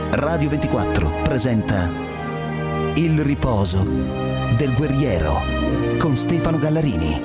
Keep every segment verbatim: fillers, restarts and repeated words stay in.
Radio ventiquattro presenta Il riposo del guerriero con Stefano Gallarini.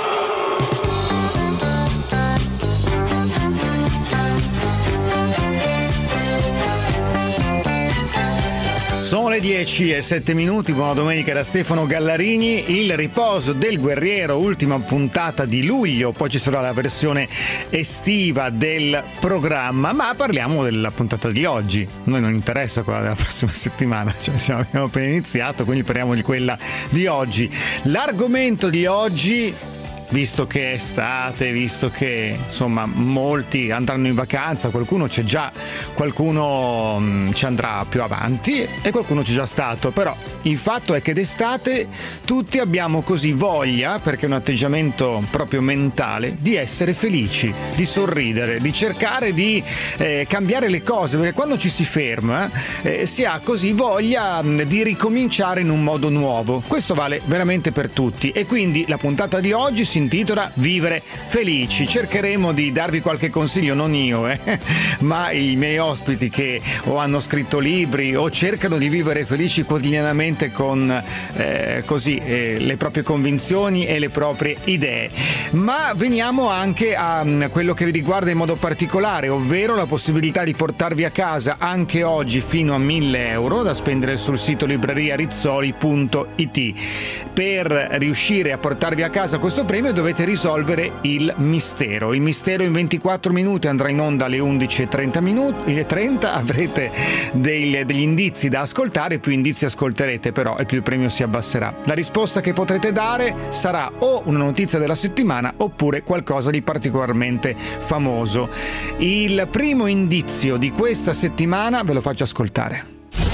Sono le dieci e sette minuti, buona domenica da Stefano Gallarini. Il riposo del guerriero, ultima puntata di luglio, poi ci sarà la versione estiva del programma, ma parliamo della puntata di oggi. Noi non interessa quella della prossima settimana, cioè siamo, abbiamo appena iniziato, quindi parliamo di quella di oggi. L'argomento di oggi, visto che è estate, visto che insomma molti andranno in vacanza, qualcuno c'è già, qualcuno mh, ci andrà più avanti e qualcuno c'è già stato, però il fatto è che d'estate tutti abbiamo così voglia, perché è un atteggiamento proprio mentale, di essere felici, di sorridere, di cercare di eh, cambiare le cose, perché quando ci si ferma eh, si ha così voglia mh, di ricominciare in un modo nuovo. Questo vale veramente per tutti e quindi la puntata di oggi si intitola Vivere felici. Cercheremo di darvi qualche consiglio, non io, eh, ma i miei ospiti che o hanno scritto libri o cercano di vivere felici quotidianamente con eh, così eh, le proprie convinzioni e le proprie idee. Ma veniamo anche a um, quello che vi riguarda in modo particolare, ovvero la possibilità di portarvi a casa anche oggi fino a mille euro da spendere sul sito libreria rizzoli punto it. Per riuscire a portarvi a casa questo premio dovete risolvere il mistero. Il mistero in ventiquattro minuti andrà in onda alle undici e trenta minuti e trenta, avrete dei, degli indizi da ascoltare, più indizi ascolterete però e più il premio si abbasserà. La risposta che potrete dare sarà o una notizia della settimana oppure qualcosa di particolarmente famoso. Il primo indizio di questa settimana ve lo faccio ascoltare.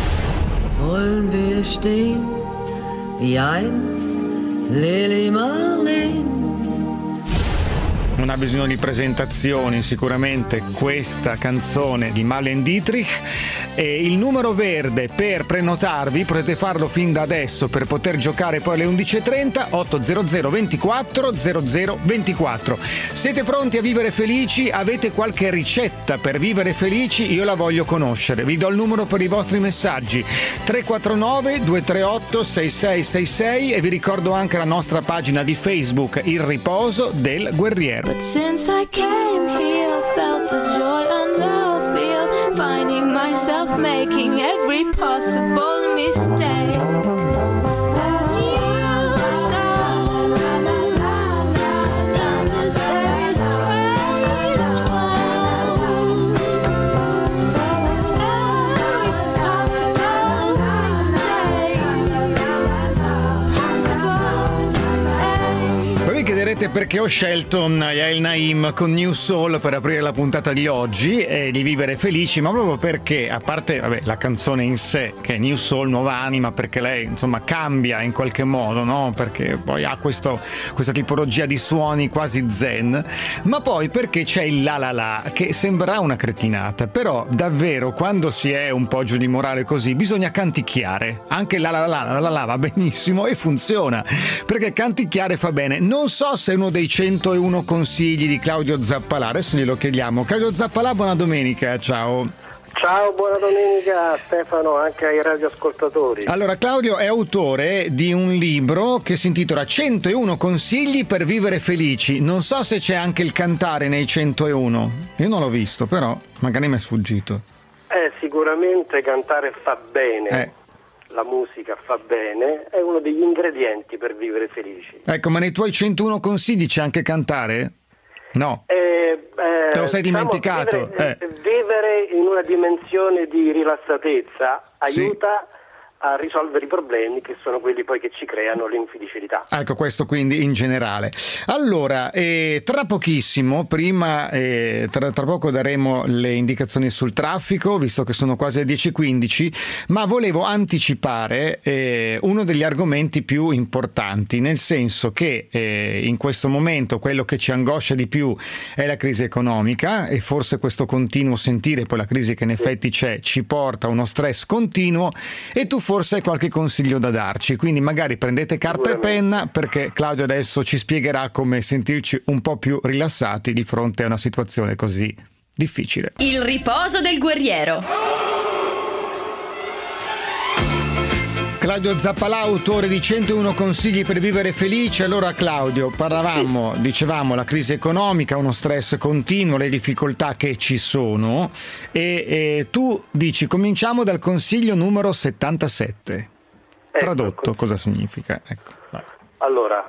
Wollen wir stehen wie einst Lili Marleen? Non ha bisogno di presentazioni sicuramente questa canzone di Marlene Dietrich. E il numero verde per prenotarvi, potete farlo fin da adesso per poter giocare poi alle undici e trenta, otto zero zero ventiquattro zero zero ventiquattro. Siete pronti a vivere felici? Avete qualche ricetta per vivere felici? Io la voglio conoscere. Vi do il numero per i vostri messaggi tre quattro nove due tre otto sei sei sei sei e vi ricordo anche la nostra pagina di Facebook Il riposo del guerriero. But since I came here, I felt the joy and now feel finding myself making every possible mistake. And you say, la la la la, down this very strange road. Every possible mistake, possible mistake. Poi vi chiederete perché ho scelto Yael Naim con New Soul per aprire la puntata di oggi e di vivere felici, ma proprio perché, a parte vabbè, la canzone in sé, che è New Soul, nuova anima, perché lei insomma cambia in qualche modo, no? Perché poi ha questo, questa tipologia di suoni quasi zen, ma poi perché c'è il la la la, che sembrerà una cretinata, però davvero quando si è un po' giù di morale così bisogna canticchiare. Anche la la la la la la va benissimo e funziona, perché canticchiare fa bene. Non so se è uno dei centouno consigli di Claudio Zappalà, adesso glielo chiediamo. Claudio Zappalà, buona domenica, ciao. Ciao, buona domenica Stefano, anche ai radioascoltatori. Allora, Claudio è autore di un libro che si intitola centouno consigli per vivere felici. Non so se c'è anche il cantare nei centouno, io non l'ho visto, però magari mi è sfuggito. Eh, sicuramente cantare fa bene. Eh. La musica fa bene, è uno degli ingredienti per vivere felici. Ecco, ma nei tuoi centouno consigli c'è anche cantare? No. Eh, eh, Te lo sei diciamo, dimenticato? Vivere, eh. vivere in una dimensione di rilassatezza Sì. aiuta a risolvere i problemi che sono quelli poi che ci creano l'infelicità. Ecco, questo quindi in generale. Allora, eh, tra pochissimo, prima, eh, tra, tra poco daremo le indicazioni sul traffico, visto che sono quasi le dieci e quindici, ma volevo anticipare eh, uno degli argomenti più importanti, nel senso che eh, in questo momento quello che ci angoscia di più è la crisi economica e forse questo continuo sentire poi la crisi che in effetti c'è ci porta a uno stress continuo e tu forse hai qualche consiglio da darci, quindi magari prendete carta e penna perché Claudio adesso ci spiegherà come sentirci un po' più rilassati di fronte a una situazione così difficile. Il riposo del guerriero. Claudio Zappalà, autore di centouno consigli per vivere felici. Allora Claudio, parlavamo, sì. dicevamo la crisi economica, uno stress continuo, le difficoltà che ci sono e, e tu dici cominciamo dal consiglio numero settantasette. Ecco, tradotto cosa significa? Ecco. Allora,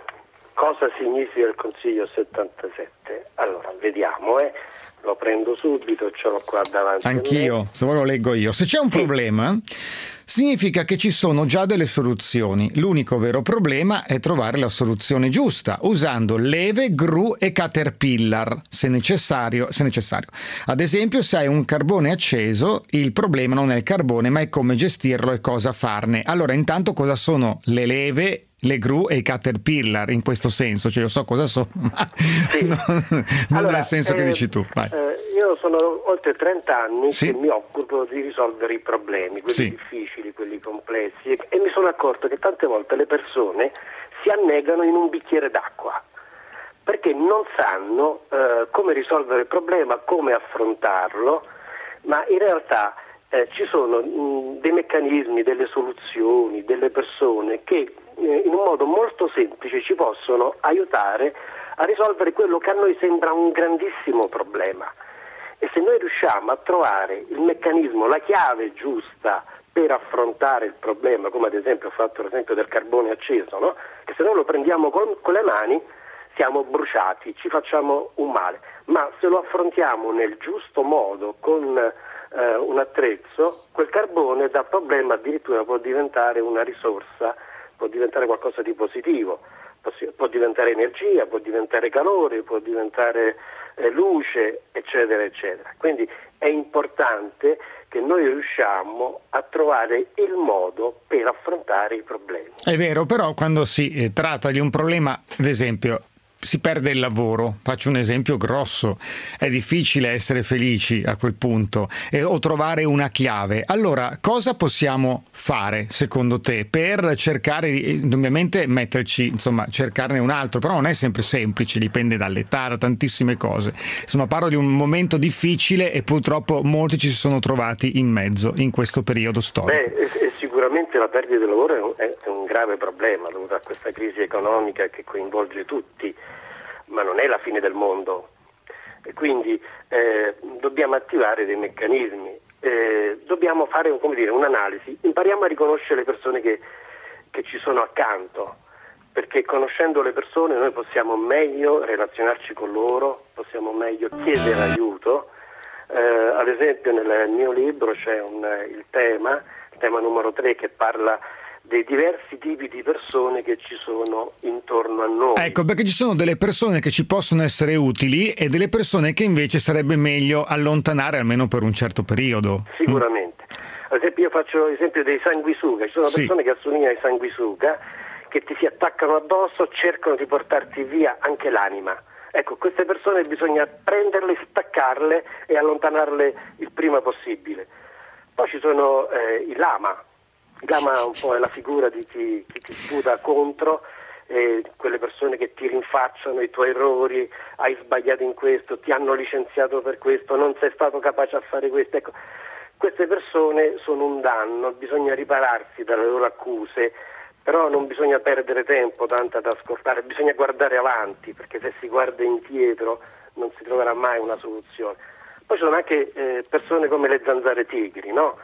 cosa significa il consiglio settantasette? Allora, vediamo, eh. Lo prendo subito, ce l'ho qua davanti. Anch'io, se vuoi lo leggo io. Se c'è un sì. problema, significa che ci sono già delle soluzioni. L'unico vero problema è trovare la soluzione giusta, usando leve, gru e caterpillar, se necessario, se necessario. Ad esempio, se hai un carbone acceso, il problema non è il carbone, ma è come gestirlo e cosa farne. Allora, intanto, cosa sono le leve, le gru e i caterpillar in questo senso? Cioè io so cosa sono, ma sì. non, non allora, nel senso eh, che dici tu. Vai. Eh, io sono oltre trenta anni sì. che mi occupo di risolvere i problemi, quelli sì. difficili, quelli complessi, e, e mi sono accorto che tante volte le persone si annegano in un bicchiere d'acqua perché non sanno eh, come risolvere il problema, come affrontarlo, ma in realtà eh, ci sono mh, dei meccanismi, delle soluzioni, delle persone che in un modo molto semplice ci possono aiutare a risolvere quello che a noi sembra un grandissimo problema. E se noi riusciamo a trovare il meccanismo, la chiave giusta per affrontare il problema, come ad esempio ho fatto l'esempio del carbone acceso, no? Che se noi lo prendiamo con, con le mani siamo bruciati, ci facciamo un male, ma se lo affrontiamo nel giusto modo con eh, un attrezzo, quel carbone da problema addirittura può diventare una risorsa, può diventare qualcosa di positivo, può diventare energia, può diventare calore, può diventare eh, luce, eccetera, eccetera. Quindi è importante che noi riusciamo a trovare il modo per affrontare i problemi. È vero, però quando si eh, tratta di un problema, ad esempio, si perde il lavoro, faccio un esempio grosso, è difficile essere felici a quel punto e, o trovare una chiave. Allora, cosa possiamo fare secondo te per cercare, ovviamente metterci, insomma, cercarne un altro, però non è sempre semplice, dipende dall'età, da tantissime cose. Insomma, parlo di un momento difficile e purtroppo molti ci si sono trovati in mezzo in questo periodo storico. Beh, sicuramente la perdita di lavoro è un, è un grave problema dovuto a questa crisi economica che coinvolge tutti, ma non è la fine del mondo, e quindi eh, dobbiamo attivare dei meccanismi, eh, dobbiamo fare, come dire, un'analisi, impariamo a riconoscere le persone che, che ci sono accanto, perché conoscendo le persone noi possiamo meglio relazionarci con loro, possiamo meglio chiedere aiuto. Eh, ad esempio nel mio libro c'è un, il tema, il tema numero tre, che parla dei diversi tipi di persone che ci sono intorno a noi. Ecco, perché ci sono delle persone che ci possono essere utili e delle persone che invece sarebbe meglio allontanare almeno per un certo periodo. Sicuramente. Ad esempio io faccio l'esempio dei sanguisuga, ci sono sì. persone che assomigliano ai sanguisuga, che ti si attaccano addosso, cercano di portarti via anche l'anima. Ecco, queste persone bisogna prenderle, staccarle e allontanarle il prima possibile. Poi ci sono eh, i lama. Il lama un po' è la figura di chi, chi ti sputa contro, eh, quelle persone che ti rinfacciano i tuoi errori, hai sbagliato in questo, ti hanno licenziato per questo, non sei stato capace a fare questo. Ecco, queste persone sono un danno, bisogna ripararsi dalle loro accuse, però non bisogna perdere tempo tanto ad ascoltare, bisogna guardare avanti, perché se si guarda indietro non si troverà mai una soluzione. Poi ci sono anche eh, persone come le zanzare tigri, no?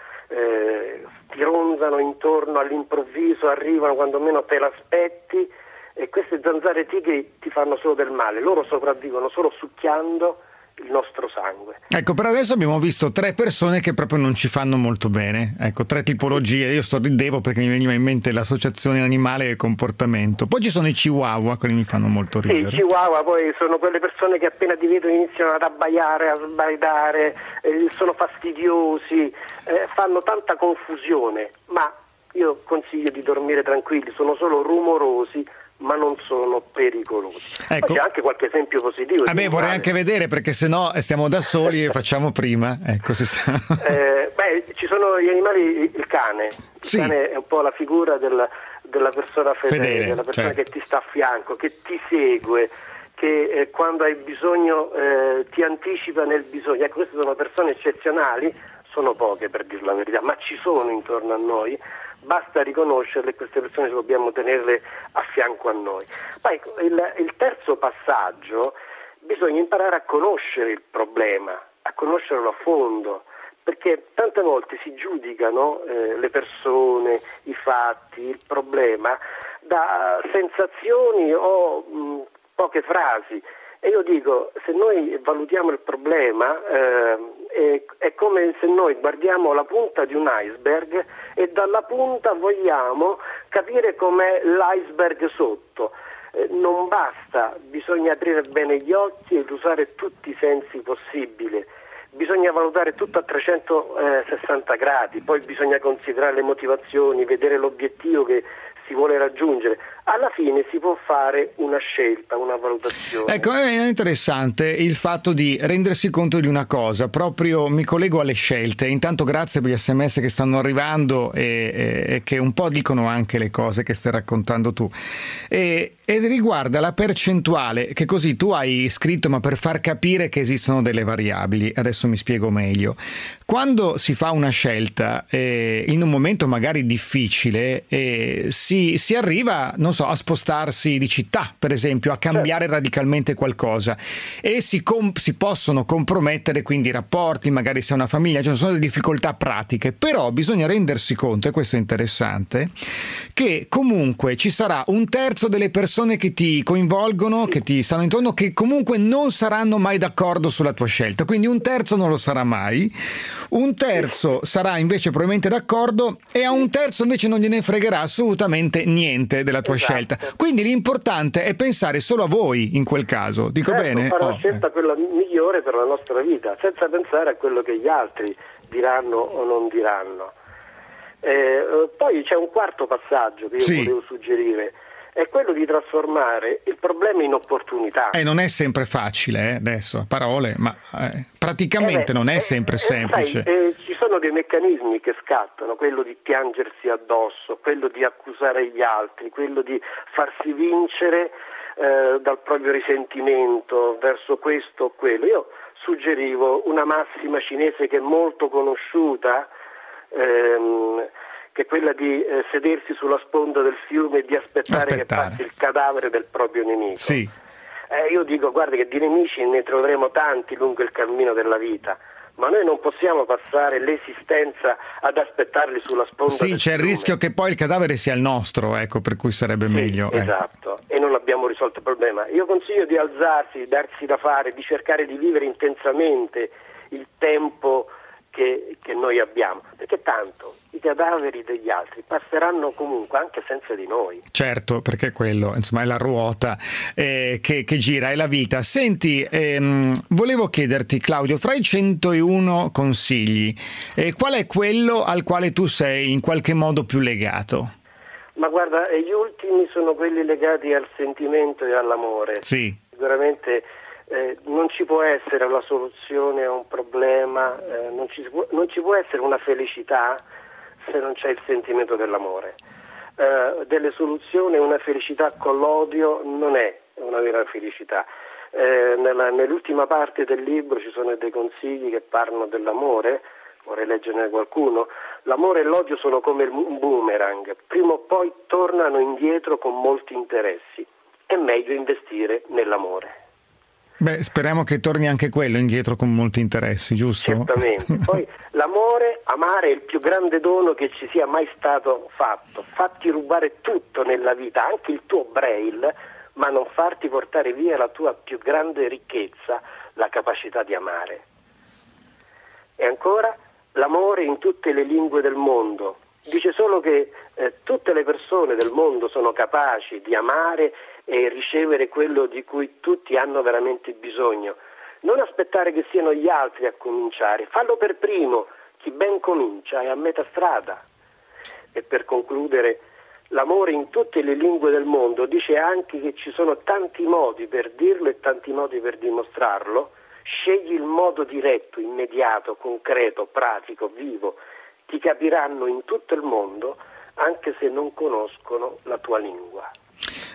Eh, ti ronzano intorno all'improvviso, arrivano quando meno te l'aspetti, e queste zanzare tigri ti fanno solo del male, loro sopravvivono solo succhiando il nostro sangue. Ecco, per adesso abbiamo visto tre persone che proprio non ci fanno molto bene, ecco, tre tipologie. Io sto ridevo perché mi veniva in mente l'associazione animale e comportamento. Poi ci sono i chihuahua, quelli mi fanno molto ridere. Sì, i chihuahua poi sono quelle persone che appena ti vedono iniziano ad abbaiare, a sbraitare, eh, sono fastidiosi, eh, fanno tanta confusione, ma io consiglio di dormire tranquilli, sono solo rumorosi, ma non sono pericolosi. Ecco. Poi c'è anche qualche esempio positivo. Vabbè, vorrei male. anche vedere, perché sennò stiamo da soli e facciamo prima. Ecco, si sa. Eh, beh, ci sono gli animali, il cane. Il sì. cane è un po' la figura del, della persona fedele, fedele, della persona certo. che ti sta a fianco, che ti segue, che eh, quando hai bisogno eh, ti anticipa nel bisogno. Ecco, queste sono persone eccezionali, sono poche per dir la verità, ma ci sono intorno a noi, basta riconoscerle e queste persone dobbiamo tenerle a fianco a noi. Poi il, il terzo passaggio, bisogna imparare a conoscere il problema, a conoscerlo a fondo, perché tante volte si giudicano eh, le persone, i fatti, il problema da sensazioni o mh, poche frasi. E io dico, se noi valutiamo il problema eh, è, è come se noi guardiamo la punta di un iceberg e dalla punta vogliamo capire com'è l'iceberg sotto. Eh, non basta, bisogna aprire bene gli occhi ed usare tutti i sensi possibili. Bisogna valutare tutto a trecentosessanta gradi, poi bisogna considerare le motivazioni, vedere l'obiettivo che si vuole raggiungere. Alla fine si può fare una scelta, una valutazione. Ecco, è interessante il fatto di rendersi conto di una cosa, proprio mi collego alle scelte. Intanto grazie per gli sms che stanno arrivando e, e, e che un po' dicono anche le cose che stai raccontando tu. E, ed riguarda la percentuale, che così tu hai scritto, ma per far capire che esistono delle variabili. Adesso mi spiego meglio. Quando si fa una scelta eh, in un momento magari difficile, eh, si, si arriva, non so, a spostarsi di città, per esempio, a cambiare radicalmente qualcosa, e si, com- si possono compromettere quindi i rapporti, magari se è una famiglia, ci sono delle difficoltà pratiche, però bisogna rendersi conto, e questo è interessante, che comunque ci sarà un terzo delle persone che ti coinvolgono, che ti stanno intorno, che comunque non saranno mai d'accordo sulla tua scelta, quindi un terzo non lo sarà mai, un terzo sarà invece probabilmente d'accordo e a un terzo invece non gliene fregherà assolutamente niente della tua esatto. scelta. Quindi l'importante è pensare solo a voi in quel caso. Dico certo, bene? fare oh, la scelta eh. quella migliore per la nostra vita, senza pensare a quello che gli altri diranno o non diranno. Eh, poi c'è un quarto passaggio che io Sì. volevo suggerire, è quello di trasformare il problema in opportunità. Eh, non è sempre facile, eh, adesso, a parole, ma eh, praticamente Eh beh, non è eh, sempre eh, semplice. Sai, eh, ci sono dei meccanismi che scattano, quello di piangersi addosso, quello di accusare gli altri, quello di farsi vincere eh, dal proprio risentimento verso questo o quello. Io suggerivo una massima cinese che è molto conosciuta, ehm, che è quella di eh, sedersi sulla sponda del fiume e di aspettare, aspettare che passi il cadavere del proprio nemico. Sì. Eh, io dico, guarda che di nemici ne troveremo tanti lungo il cammino della vita, ma noi non possiamo passare l'esistenza ad aspettarli sulla sponda sì, del c'è fiume. il rischio che poi il cadavere sia il nostro, ecco, per cui sarebbe sì, meglio. Esatto, ecco. E non abbiamo risolto il problema. Io consiglio di alzarsi, di darsi da fare, di cercare di vivere intensamente il tempo che, che noi abbiamo, perché tanto i cadaveri degli altri passeranno comunque anche senza di noi. Certo, perché quello insomma è la ruota eh, che, che gira, è la vita. Senti, ehm, volevo chiederti, Claudio, fra i centouno consigli, eh, qual è quello al quale tu sei in qualche modo più legato? Ma guarda, gli ultimi sono quelli legati al sentimento e all'amore. Sì. Sicuramente eh, non ci può essere la soluzione a un problema, eh, non, ci può, non ci può essere una felicità se non c'è il sentimento dell'amore. Eh, delle soluzioni, una felicità con l'odio non è una vera felicità. Eh, nella, nell'ultima parte del libro ci sono dei consigli che parlano dell'amore, vorrei leggerne qualcuno. L'amore e l'odio sono come un boomerang, prima o poi tornano indietro con molti interessi. È meglio investire nell'amore. Beh, speriamo che torni anche quello indietro con molti interessi, giusto? Certamente. Poi l'amore, amare è il più grande dono che ci sia mai stato fatto. Fatti rubare tutto nella vita, anche il tuo braille, ma non farti portare via la tua più grande ricchezza, la capacità di amare. E ancora, l'amore in tutte le lingue del mondo. Dice solo che eh, tutte le persone del mondo sono capaci di amare e ricevere quello di cui tutti hanno veramente bisogno. Non aspettare che siano gli altri a cominciare, fallo per primo, chi ben comincia è a metà strada. E per concludere, l'amore in tutte le lingue del mondo dice anche che ci sono tanti modi per dirlo e tanti modi per dimostrarlo. Scegli il modo diretto, immediato, concreto, pratico, vivo. Ti capiranno in tutto il mondo anche se non conoscono la tua lingua.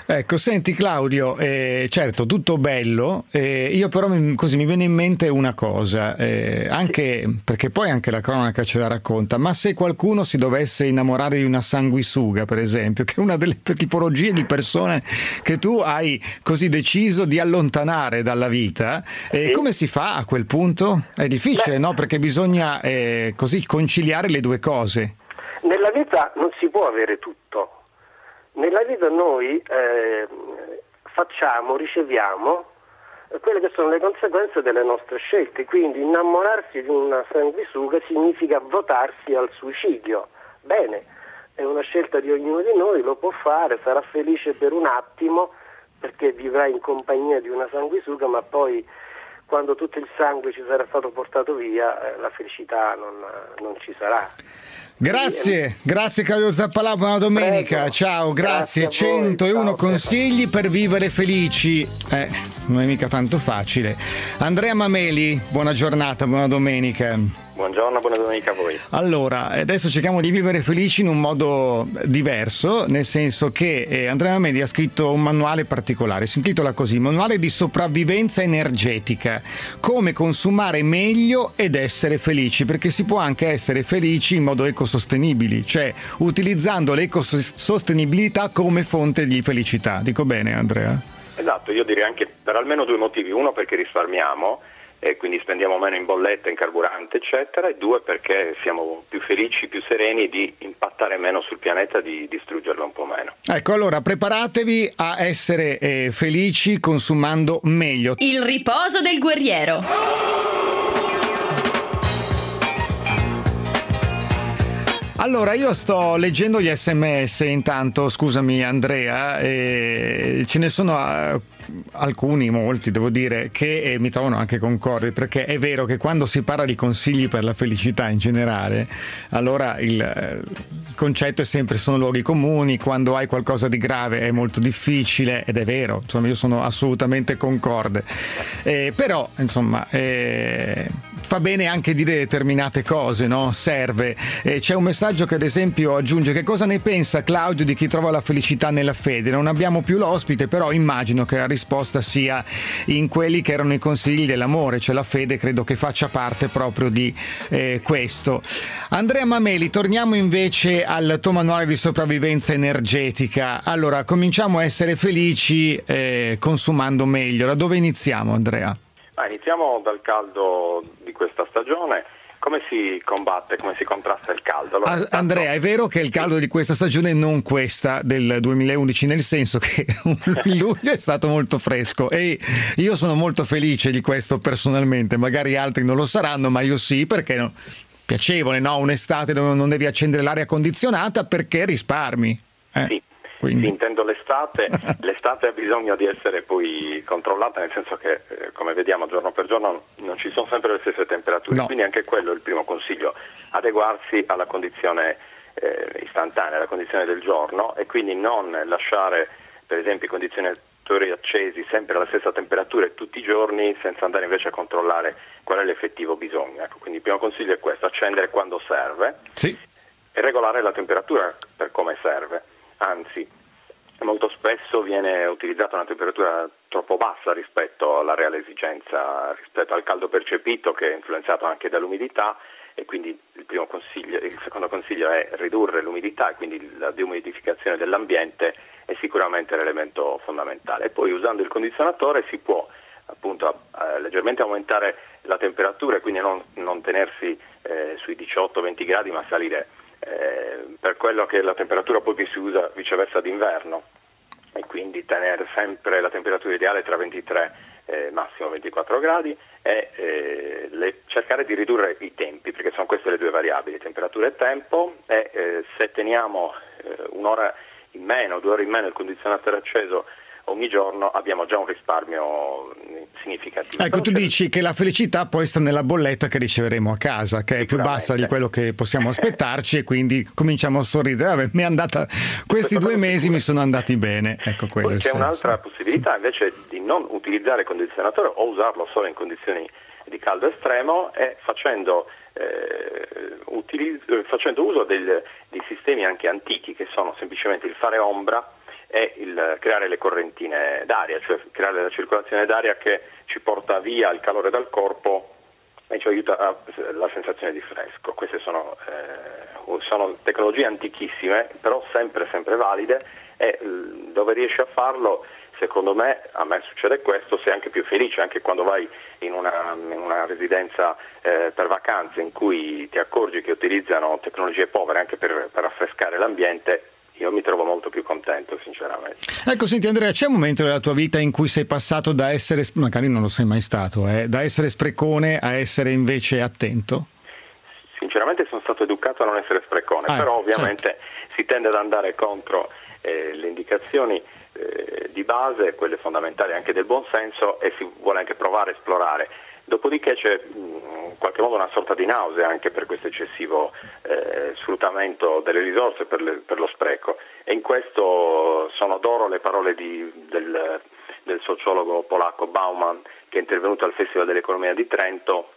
Ecco, senti Claudio, eh, certo, tutto bello, eh, io però mi, così mi viene in mente una cosa, eh, anche sì. Perché poi anche la cronaca ce la racconta, ma se qualcuno si dovesse innamorare di una sanguisuga, per esempio, che è una delle tipologie di persone che tu hai così deciso di allontanare dalla vita, eh, sì. Come si fa a quel punto? È difficile, Beh. no? Perché bisogna eh, così conciliare le due cose. Nella vita non si può avere tutto. Nella vita noi eh, facciamo, riceviamo quelle che sono le conseguenze delle nostre scelte, quindi innamorarsi di una sanguisuga significa votarsi al suicidio. Bene, è una scelta di ognuno di noi, lo può fare, sarà felice per un attimo perché vivrà in compagnia di una sanguisuga, ma poi quando tutto il sangue ci sarà stato portato via eh, la felicità non, non ci sarà. Grazie, grazie Claudio Zappalà, buona domenica. Prego. Ciao, grazie. grazie centouno Ciao, consigli per vivere felici. Eh, non è mica tanto facile. Andrea Mameli, buona giornata, buona domenica. Buongiorno, buona domenica a voi. Allora, adesso cerchiamo di vivere felici in un modo diverso, nel senso che eh, Andrea Mameli ha scritto un manuale particolare, si intitola così: Manuale di sopravvivenza energetica, come consumare meglio ed essere felici, perché si può anche essere felici in modo ecosostenibili, cioè utilizzando l'ecosostenibilità come fonte di felicità. Dico bene, Andrea? Esatto, io direi anche per almeno due motivi: uno, perché risparmiamo e quindi spendiamo meno in bolletta, in carburante eccetera, e due, perché siamo più felici, più sereni di impattare meno sul pianeta, di distruggerlo un po' meno. Ecco, allora preparatevi a essere eh, felici consumando meglio. Il riposo del guerriero. Allora, io sto leggendo gli sms intanto, scusami Andrea, e ce ne sono uh, alcuni, molti devo dire, che eh, mi trovano anche concordi, perché è vero che quando si parla di consigli per la felicità in generale, allora il, eh, il concetto è sempre sono luoghi comuni, quando hai qualcosa di grave è molto difficile, ed è vero, insomma io sono assolutamente concorde, eh, però insomma... Eh, fa bene anche dire determinate cose, no? Serve. Eh, c'è un messaggio che ad esempio aggiunge: che cosa ne pensa Claudio di chi trova la felicità nella fede? Non abbiamo più l'ospite, però immagino che la risposta sia in quelli che erano i consigli dell'amore, cioè la fede credo che faccia parte proprio di eh, questo. Andrea Mameli, torniamo invece al tuo manuale di sopravvivenza energetica. Allora, cominciamo a essere felici eh, consumando meglio. Da dove iniziamo, Andrea? Ah, iniziamo dal caldo di questa stagione. Come si combatte, come si contrasta il caldo? Allora, ah, Andrea, è vero che il caldo di questa stagione, non questa del duemilaundici, nel senso che il luglio è stato molto fresco e io sono molto felice di questo personalmente, magari altri non lo saranno, ma io sì, perché no? Piacevole, no? Un'estate dove non devi accendere l'aria condizionata perché risparmi. Eh? Sì. Quindi. Sì, intendo l'estate. L'estate ha bisogno di essere poi controllata, nel senso che eh, come vediamo giorno per giorno non ci sono sempre le stesse temperature, no. Quindi anche quello è il primo consiglio: adeguarsi alla condizione eh, istantanea, alla condizione del giorno, e quindi non lasciare per esempio i condizionatori accesi sempre alla stessa temperatura tutti i giorni senza andare invece a controllare qual è l'effettivo bisogno. Ecco, quindi il primo consiglio è questo: accendere quando serve, sì, e regolare la temperatura per come serve. Anzi, molto spesso viene utilizzata una temperatura troppo bassa rispetto alla reale esigenza, rispetto al caldo percepito, che è influenzato anche dall'umidità, e quindi il primo consiglio, il secondo consiglio è ridurre l'umidità, e quindi la deumidificazione dell'ambiente è sicuramente l'elemento fondamentale. E poi usando il condizionatore si può appunto eh, leggermente aumentare la temperatura, e quindi non, non tenersi eh, sui diciotto venti gradi, ma salire Eh, per quello che è la temperatura poi che si usa viceversa d'inverno, e quindi tenere sempre la temperatura ideale tra ventitré e eh, massimo ventiquattro gradi, e eh, le, cercare di ridurre i tempi, perché sono queste le due variabili, temperatura e tempo, e eh, se teniamo eh, un'ora in meno, due ore in meno il condizionatore acceso ogni giorno, abbiamo già un risparmio significativo. Ecco, tu dici che la felicità poi sta nella bolletta che riceveremo a casa, che è più bassa di quello che possiamo aspettarci, e quindi cominciamo a sorridere. Vabbè, mi è andata, questi due mesi mi sono andati bene. Ecco, quello poi c'è senso. Un'altra possibilità invece di non utilizzare il condizionatore o usarlo solo in condizioni di caldo estremo, è facendo eh, utilizzo, facendo uso del, dei sistemi anche antichi, che sono semplicemente il fare ombra è il creare le correntine d'aria, cioè creare la circolazione d'aria che ci porta via il calore dal corpo e ci aiuta a, la sensazione di fresco. Queste sono, eh, sono tecnologie antichissime, però sempre sempre valide, e dove riesci a farlo, secondo me, a me succede questo, sei anche più felice, anche quando vai in una, in una residenza eh, per vacanze in cui ti accorgi che utilizzano tecnologie povere anche per, per raffrescare l'ambiente. Io mi trovo molto più contento, sinceramente. Ecco, senti Andrea, c'è un momento della tua vita in cui sei passato da essere, magari non lo sei mai stato, eh, da essere sprecone a essere invece attento? Sinceramente sono stato educato a non essere sprecone, ah, però ovviamente certo. si tende ad andare contro eh, le indicazioni eh, di base, quelle fondamentali anche del buonsenso, e si vuole anche provare a esplorare. Dopodiché c'è in qualche modo una sorta di nausea anche per questo eccessivo eh, sfruttamento delle risorse, per, le, per lo spreco, e in questo sono d'oro le parole di, del, del sociologo polacco Bauman, che è intervenuto al Festival dell'Economia di Trento.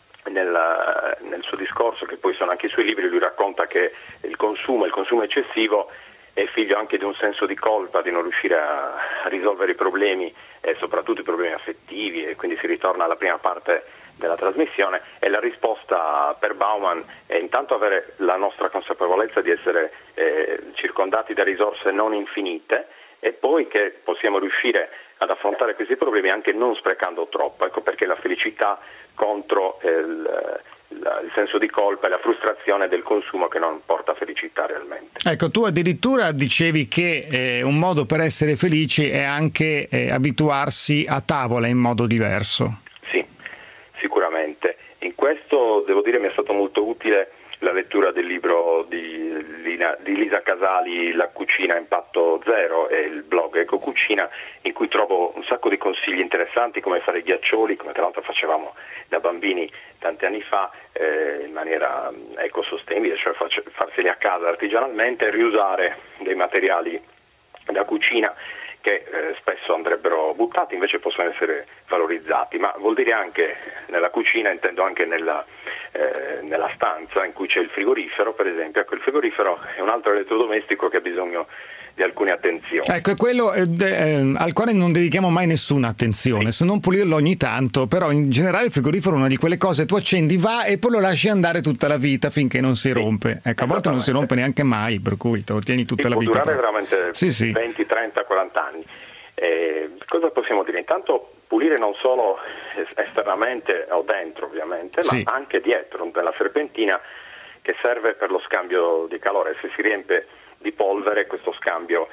Nel, nel suo discorso, che poi sono anche i suoi libri, lui racconta che il consumo, il consumo eccessivo è figlio anche di un senso di colpa, di non riuscire a, a risolvere i problemi, e soprattutto i problemi affettivi, e quindi si ritorna alla prima parte della trasmissione, e la risposta per Bauman è intanto avere la nostra consapevolezza di essere eh, circondati da risorse non infinite, e poi che possiamo riuscire ad affrontare questi problemi anche non sprecando troppo. Ecco perché la felicità contro il, il senso di colpa e la frustrazione del consumo che non porta felicità realmente. Ecco, tu addirittura dicevi che eh, un modo per essere felici è anche eh, abituarsi a tavola in modo diverso. Sì, sicuramente. In questo devo dire mi è stato molto utile la lettura del libro di, Lina, di Lisa Casali, La cucina a impatto zero, e il blog Eco Cucina, in cui trovo un sacco di consigli interessanti, come fare i ghiaccioli, come tra l'altro facevamo da bambini tanti anni fa, eh, in maniera ecosostenibile, cioè farseli a casa artigianalmente, e riusare dei materiali da cucina che eh, spesso andrebbero buttati, invece possono essere valorizzati. Ma vuol dire anche nella cucina, intendo anche nella, eh, nella stanza in cui c'è il frigorifero, per esempio. Ecco, il frigorifero è un altro elettrodomestico che ha bisogno di alcune attenzioni. Ecco, è quello eh, eh, al quale non dedichiamo mai nessuna attenzione, se non pulirlo ogni tanto, però in generale il frigorifero è una di quelle cose, tu accendi, va, e poi lo lasci andare tutta la vita finché non si rompe. Ecco, a volte non si rompe neanche mai, per cui te lo tieni tutta sì, la può vita. Può durare veramente sì, sì. venti, trenta, quaranta anni. Eh, cosa possiamo dire? Intanto pulire non solo esternamente o dentro ovviamente, sì. ma anche dietro, nella serpentina, che serve per lo scambio di calore. Se si riempie di polvere, questo scambio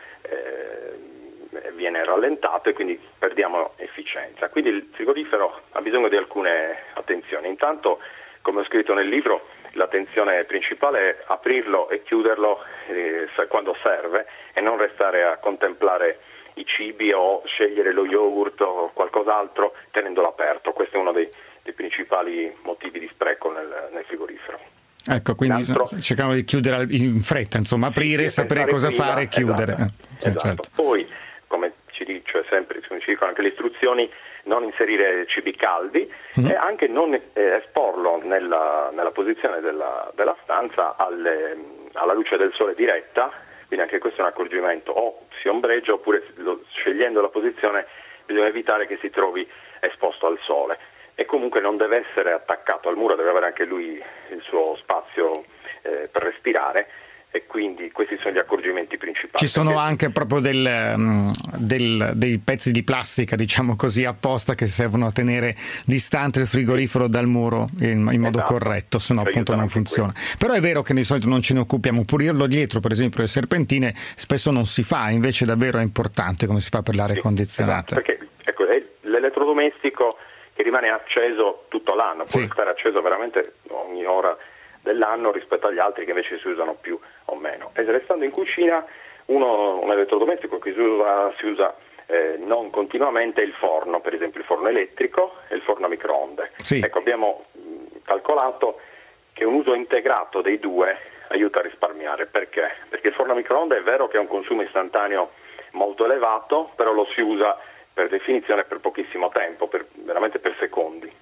eh, viene rallentato e quindi perdiamo efficienza. Quindi il frigorifero ha bisogno di alcune attenzioni. Intanto, come ho scritto nel libro, l'attenzione principale è aprirlo e chiuderlo eh, quando serve, e non restare a contemplare i cibi o scegliere lo yogurt o qualcos'altro tenendolo aperto. Questo è uno dei, dei principali motivi di spreco nel, nel frigorifero. Ecco, quindi cercano di chiudere in fretta, insomma, aprire, sì, sapere cosa prima, fare e chiudere. Esatto, eh, esatto. Certo. Poi, come ci dice sempre, ci dicono anche le istruzioni, non inserire cibi caldi mm-hmm. e anche non eh, esporlo nella, nella posizione della, della stanza alle, alla luce del sole diretta, quindi anche questo è un accorgimento, o si ombreggia oppure lo, scegliendo la posizione bisogna evitare che si trovi esposto al sole. E comunque non deve essere attaccato al muro, deve avere anche lui il suo spazio eh, per respirare, e quindi questi sono gli accorgimenti principali. Ci sono perché... anche proprio del, del, dei pezzi di plastica, diciamo così, apposta, che servono a tenere distante il frigorifero dal muro in, in modo esatto. corretto, se no appunto non funziona. Questo. Però è vero che di solito non ce ne occupiamo, pulirlo dietro, per esempio le serpentine, spesso non si fa, invece davvero è importante come si fa per l'aria sì, condizionata. Esatto, perché ecco, è l'elettrodomestico che rimane acceso tutto l'anno, può sì. stare acceso veramente ogni ora dell'anno rispetto agli altri che invece si usano più o meno. E restando in cucina, uno, un elettrodomestico che si usa, si usa eh, non continuamente è il forno, per esempio il forno elettrico e il forno a microonde. Sì. Ecco, abbiamo calcolato che un uso integrato dei due aiuta a risparmiare. Perché? Perché il forno a microonde è vero che ha un consumo istantaneo molto elevato, però lo si usa per definizione per pochissimo tempo, per, veramente per secondi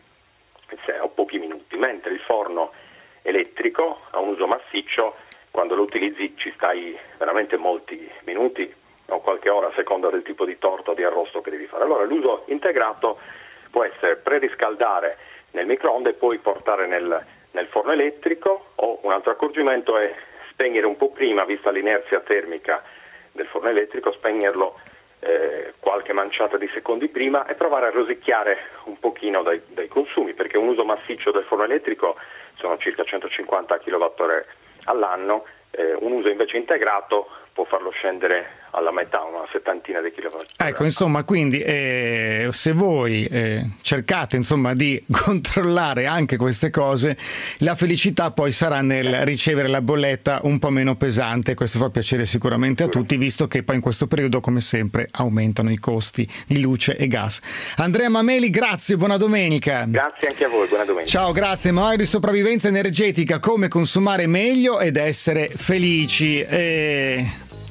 o pochi minuti, mentre il forno elettrico ha un uso massiccio, quando lo utilizzi ci stai veramente molti minuti, o qualche ora a seconda del tipo di torta o di arrosto che devi fare. Allora l'uso integrato può essere preriscaldare nel microonde e poi portare nel, nel forno elettrico, o un altro accorgimento è spegnere un po' prima, vista l'inerzia termica del forno elettrico, spegnerlo eh, qualche manciata di secondi prima e provare a rosicchiare un pochino dai, dai consumi, perché un uso massiccio del forno elettrico sono circa centocinquanta chilowattora all'anno, eh, un uso invece integrato può farlo scendere alla metà, una settantina di chilowatt. Ecco, insomma, quindi eh, se voi eh, cercate insomma di controllare anche queste cose, la felicità poi sarà nel ricevere la bolletta un po' meno pesante. Questo fa piacere sicuramente a tutti, visto che poi in questo periodo, come sempre, aumentano i costi di luce e gas. Andrea Mameli, grazie, buona domenica. Grazie anche a voi, buona domenica. Ciao, grazie. Manuale di sopravvivenza energetica, come consumare meglio ed essere felici. E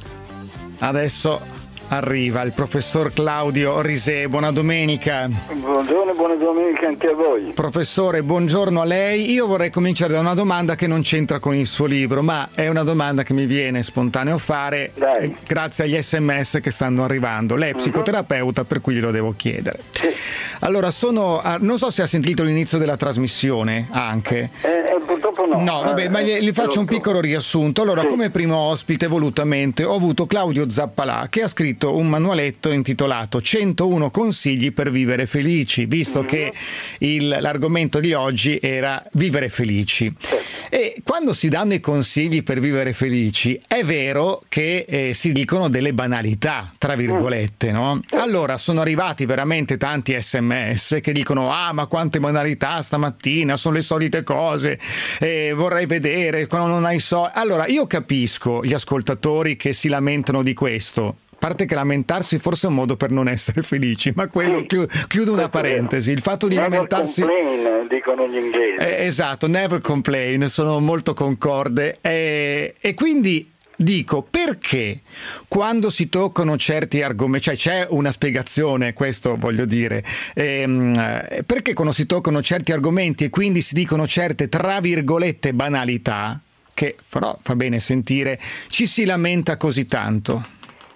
adesso arriva il professor Claudio Risè. Buona domenica. Buongiorno, buona domenica anche a voi. Professore, buongiorno a lei. Io vorrei cominciare da una domanda che non c'entra con il suo libro, ma è una domanda che mi viene spontaneo fare eh, grazie agli sms che stanno arrivando. Lei è psicoterapeuta, per cui glielo devo chiedere. Sì. Allora, sono non so se ha sentito l'inizio della trasmissione anche. Eh, eh, purtroppo no. No, vabbè, eh, ma gli, gli faccio un piccolo riassunto. Allora, sì. come primo ospite, volutamente, ho avuto Claudio Zappalà, che ha scritto un manualetto intitolato centouno consigli per vivere felici, visto mm-hmm. che il, l'argomento di oggi era vivere felici. Certo. E quando si danno i consigli per vivere felici, è vero che eh, si dicono delle banalità, tra virgolette, no? Allora, sono arrivati veramente tanti sms che dicono: ah, ma quante banalità stamattina, sono le solite cose, eh, vorrei vedere quando non hai soldi. Allora, io capisco gli ascoltatori che si lamentano di questo. A parte che lamentarsi forse è un modo per non essere felici, ma quello, sì, chiudo, chiudo una parentesi, il fatto di never lamentarsi... complain, dicono gli inglesi. Eh, esatto, never complain, sono molto concorde. Eh, e quindi dico, perché quando si toccano certi argomenti, cioè c'è una spiegazione, questo voglio dire, ehm, perché quando si toccano certi argomenti e quindi si dicono certe, tra virgolette, banalità, che però fa bene sentire, ci si lamenta così tanto?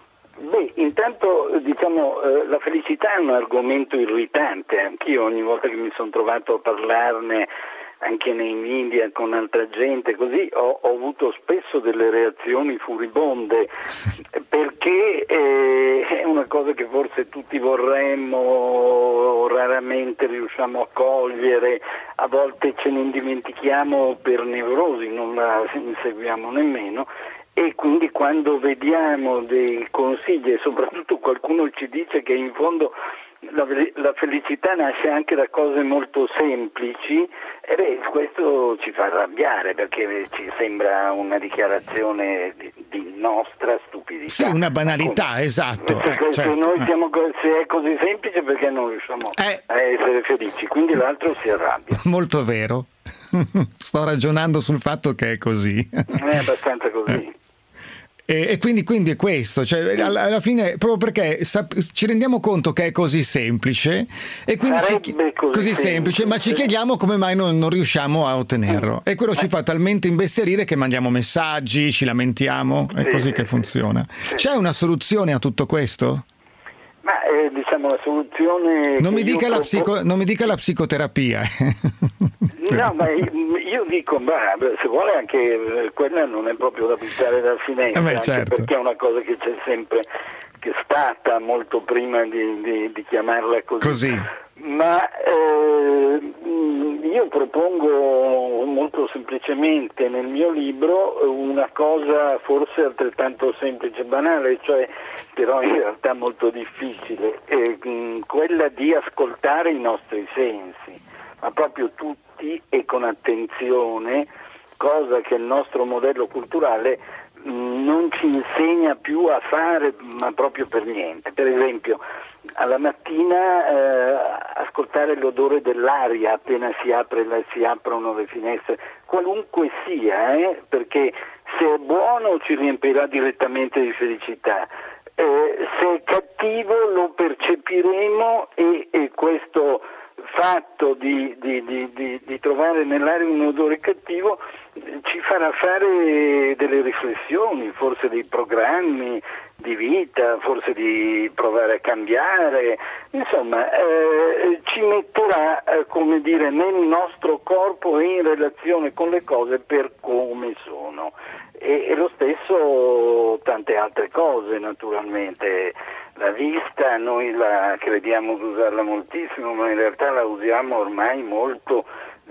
Intanto, diciamo, eh, la felicità è un argomento irritante. Anch'io ogni volta che mi sono trovato a parlarne anche nei media con altra gente così ho, ho avuto spesso delle reazioni furibonde, perché eh, è una cosa che forse tutti vorremmo, raramente riusciamo a cogliere, a volte ce ne dimentichiamo per nevrosi, non la inseguiamo nemmeno. E quindi quando vediamo dei consigli e soprattutto qualcuno ci dice che in fondo la, la felicità nasce anche da cose molto semplici, e beh, questo ci fa arrabbiare, perché ci sembra una dichiarazione di, di nostra stupidità. Sì, una banalità, come, esatto. Se, eh, se, certo. noi siamo, se è così semplice, perché non riusciamo eh. a essere felici? Quindi l'altro si arrabbia. Molto vero. Sto ragionando sul fatto che è così. È abbastanza così. E, e quindi, quindi è questo, cioè alla, alla fine, proprio perché sap- ci rendiamo conto che è così semplice, e quindi ci, così, così semplice, semplice, ma ci chiediamo come mai non, non riusciamo a ottenerlo, e quello ci fa talmente imbestialire che mandiamo messaggi, ci lamentiamo, è così che funziona. C'è una soluzione a tutto questo? Ma eh, diciamo la soluzione... Non mi, dica la propo... psico... non mi dica la psicoterapia. No, ma io dico, bah, se vuole anche quella non è proprio da buttare dalla finestra, eh beh, anche certo. perché è una cosa che c'è sempre, che è stata molto prima di, di, di chiamarla così. Così. Ma eh, io propongo molto semplicemente nel mio libro una cosa forse altrettanto semplice e banale, cioè però in realtà molto difficile, eh, quella di ascoltare i nostri sensi, ma proprio tutti e con attenzione, cosa che il nostro modello culturale mh, non ci insegna più a fare, ma proprio per niente. Per esempio, alla mattina eh, ascoltare l'odore dell'aria appena si apre, si aprono le finestre, qualunque sia, eh, perché se è buono ci riempirà direttamente di felicità. Eh, se è cattivo lo percepiremo, e, e questo fatto di, di, di, di, di trovare nell'aria un odore cattivo eh, ci farà fare delle riflessioni, forse dei programmi, di vita, forse di provare a cambiare, insomma eh, ci metterà, eh, come dire, nel nostro corpo e in relazione con le cose per come sono. E, e lo stesso tante altre cose, naturalmente. La vista noi la crediamo di usarla moltissimo, ma in realtà la usiamo ormai molto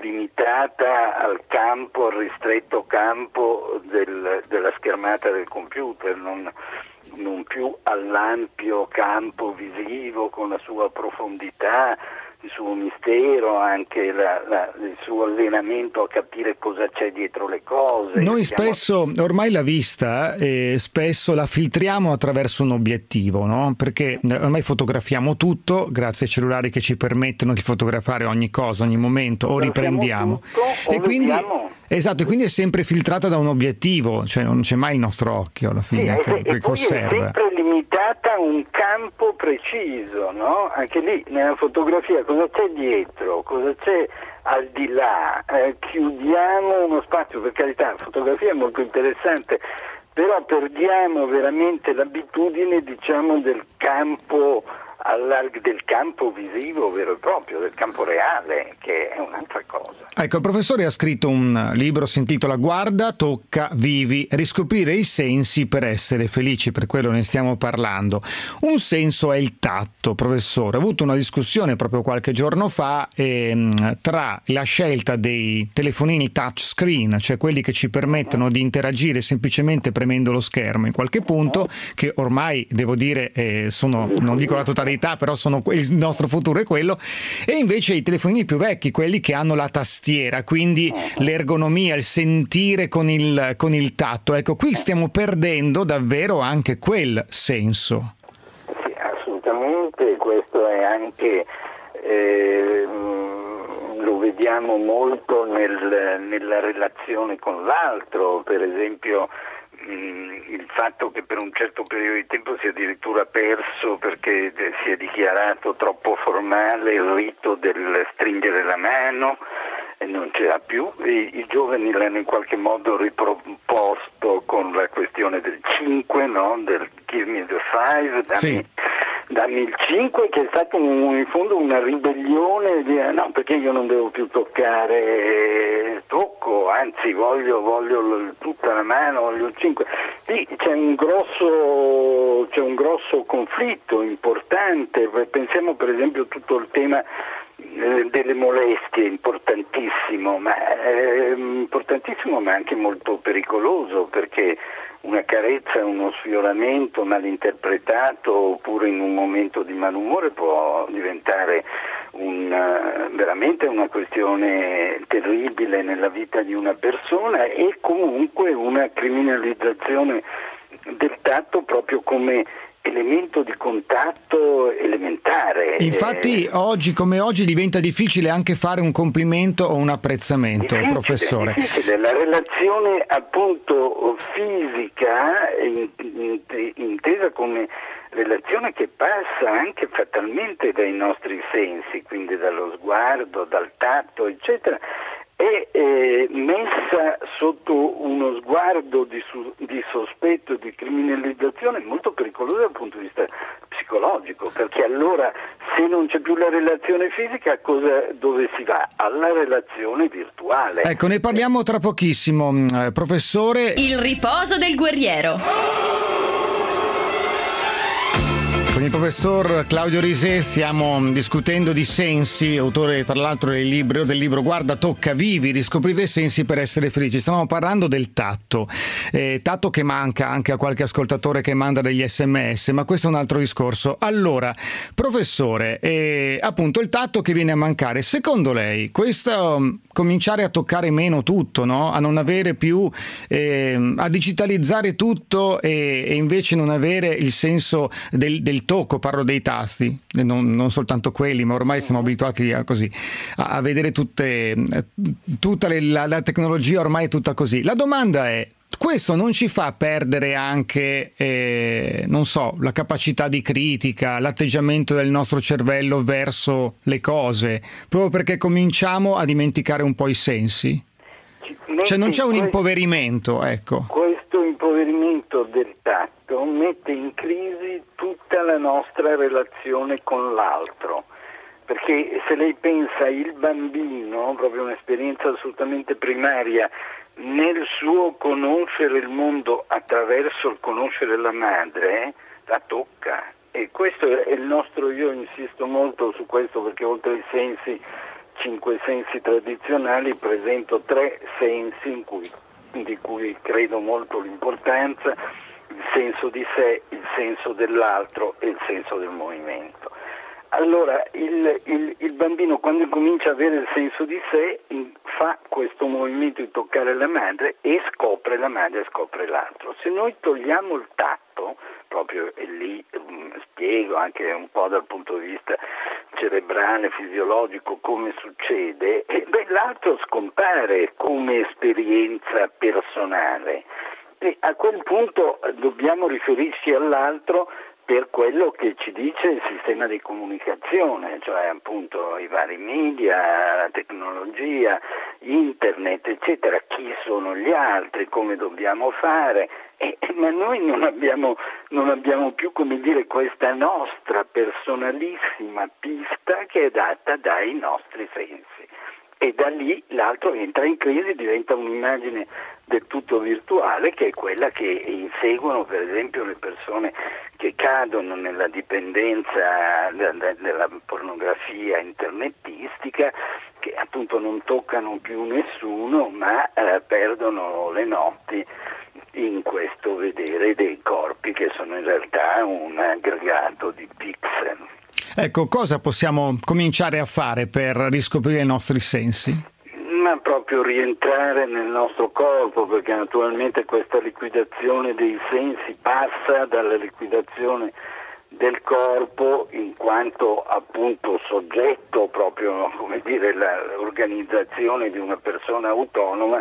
limitata al campo, al ristretto campo del, della schermata del computer, non, non più all'ampio campo visivo con la sua profondità, il suo mistero, anche la, la, il suo allenamento a capire cosa c'è dietro le cose. Noi Siamo... spesso, ormai la vista, eh, spesso la filtriamo attraverso un obiettivo, no? Perché ormai fotografiamo tutto, grazie ai cellulari che ci permettono di fotografare ogni cosa, ogni momento, o riprendiamo. Tutto, e o quindi, vediamo... esatto, e quindi è sempre filtrata da un obiettivo, cioè non c'è mai il nostro occhio alla fine, sì, che, e, che e conserva. Poi è sempre limitata a un campo preciso, no? Anche lì nella fotografia cosa c'è dietro, cosa c'è al di là, eh, chiudiamo uno spazio, per carità, la fotografia è molto interessante, però perdiamo veramente l'abitudine, diciamo, del campo del campo visivo vero e proprio, del campo reale, che è un'altra cosa. Ecco, il professore ha scritto un libro, si intitola Guarda, tocca, vivi, riscoprire i sensi per essere felici, per quello ne stiamo parlando. Un senso è il tatto, professore. Ho avuto una discussione proprio qualche giorno fa ehm, tra la scelta dei telefonini touchscreen, cioè quelli che ci permettono di interagire semplicemente premendo lo schermo in qualche punto, che ormai devo dire eh, sono, non dico la totalità, però sono, il nostro futuro è quello, e invece i telefonini più vecchi, quelli che hanno la tastiera, quindi l'ergonomia, il sentire con il, con il tatto. Ecco, qui stiamo perdendo davvero anche quel senso. Sì, assolutamente, questo è anche eh, lo vediamo molto nel, nella relazione con l'altro, per esempio il fatto che per un certo periodo di tempo si è addirittura perso perché si è dichiarato troppo formale il rito del stringere la mano e non ce l'ha più. I, i giovani l'hanno in qualche modo riproposto con la questione del cinque, no? Del give me the five, dammi, sì. dammi il cinque, che è stato un, in fondo una ribellione di, no, perché io non devo più toccare, tocco, anzi voglio, voglio tutta la mano, voglio il cinque. Lì c'è un grosso c'è un grosso conflitto importante. Pensiamo per esempio a tutto il tema eh, delle molestie, importantissimo, ma eh, importantissimo ma anche molto pericoloso, perché una carezza, uno sfioramento malinterpretato oppure in un momento di malumore può diventare una, veramente una questione terribile nella vita di una persona, e comunque una criminalizzazione del tatto proprio come elemento di contatto elementare. Infatti oggi come oggi diventa difficile anche fare un complimento o un apprezzamento, difficile, professore. Difficile. La relazione appunto fisica, intesa come relazione che passa anche fatalmente dai nostri sensi, quindi dallo sguardo, dal tatto, eccetera, è eh, messa sotto uno sguardo di, su, di sospetto, di criminalizzazione molto pericolosa dal punto di vista psicologico, perché allora se non c'è più la relazione fisica, cosa, dove si va? Alla relazione virtuale. Ecco, ne parliamo tra pochissimo, eh, professore. Il riposo del guerriero. Con il professor Claudio Risè stiamo discutendo di sensi, autore tra l'altro del libro, del libro Guarda, tocca, vivi, riscoprire i sensi per essere felici. Stavamo parlando del tatto, eh, tatto che manca anche a qualche ascoltatore che manda degli sms, ma questo è un altro discorso. Allora, professore, eh, appunto il tatto che viene a mancare, secondo lei questo um, cominciare a toccare meno tutto, no? A non avere più, eh, a digitalizzare tutto e, e invece non avere il senso del, del tocco, parlo dei tasti, non, non soltanto quelli, ma ormai siamo abituati a così a, a vedere tutte tutta le, la, la tecnologia ormai è tutta così. La domanda è: questo non ci fa perdere anche eh, non so, la capacità di critica, l'atteggiamento del nostro cervello verso le cose, proprio perché cominciamo a dimenticare un po' i sensi? Cioè non c'è un impoverimento, ecco. Questo questo impoverimento del tatto mette in crisi tutta la nostra relazione con l'altro, perché se lei pensa il bambino, proprio un'esperienza assolutamente primaria nel suo conoscere il mondo attraverso il conoscere la madre, la tocca. E questo è il nostro, io insisto molto su questo perché oltre ai sensi, cinque sensi tradizionali, presento tre sensi in cui, di cui credo molto l'importanza: il senso di sé, il senso dell'altro e il senso del movimento. Allora il, il, il bambino, quando comincia a avere il senso di sé, fa questo movimento di toccare la madre e scopre la madre e scopre l'altro. Se noi togliamo il tatto, proprio e lì um, spiego anche un po' dal punto di vista cerebrale, fisiologico, come succede, e beh, l'altro scompare come esperienza personale e a quel punto dobbiamo riferirci all'altro per quello che ci dice il sistema di comunicazione, cioè appunto i vari media, la tecnologia, internet, eccetera, chi sono gli altri, come dobbiamo fare, e, ma noi non abbiamo, non abbiamo più, come dire, questa nostra personalissima pista che è data dai nostri sensi. E da lì l'altro entra in crisi, diventa un'immagine del tutto virtuale, che è quella che inseguono per esempio le persone che cadono nella dipendenza della pornografia internetistica, che appunto non toccano più nessuno, ma eh, perdono le notti in questo vedere dei corpi che sono in realtà un aggregato di pixel. Ecco, cosa possiamo cominciare a fare per riscoprire i nostri sensi? Ma proprio rientrare nel nostro corpo, perché naturalmente questa liquidazione dei sensi passa dalla liquidazione del corpo in quanto appunto soggetto, proprio come dire l'organizzazione di una persona autonoma,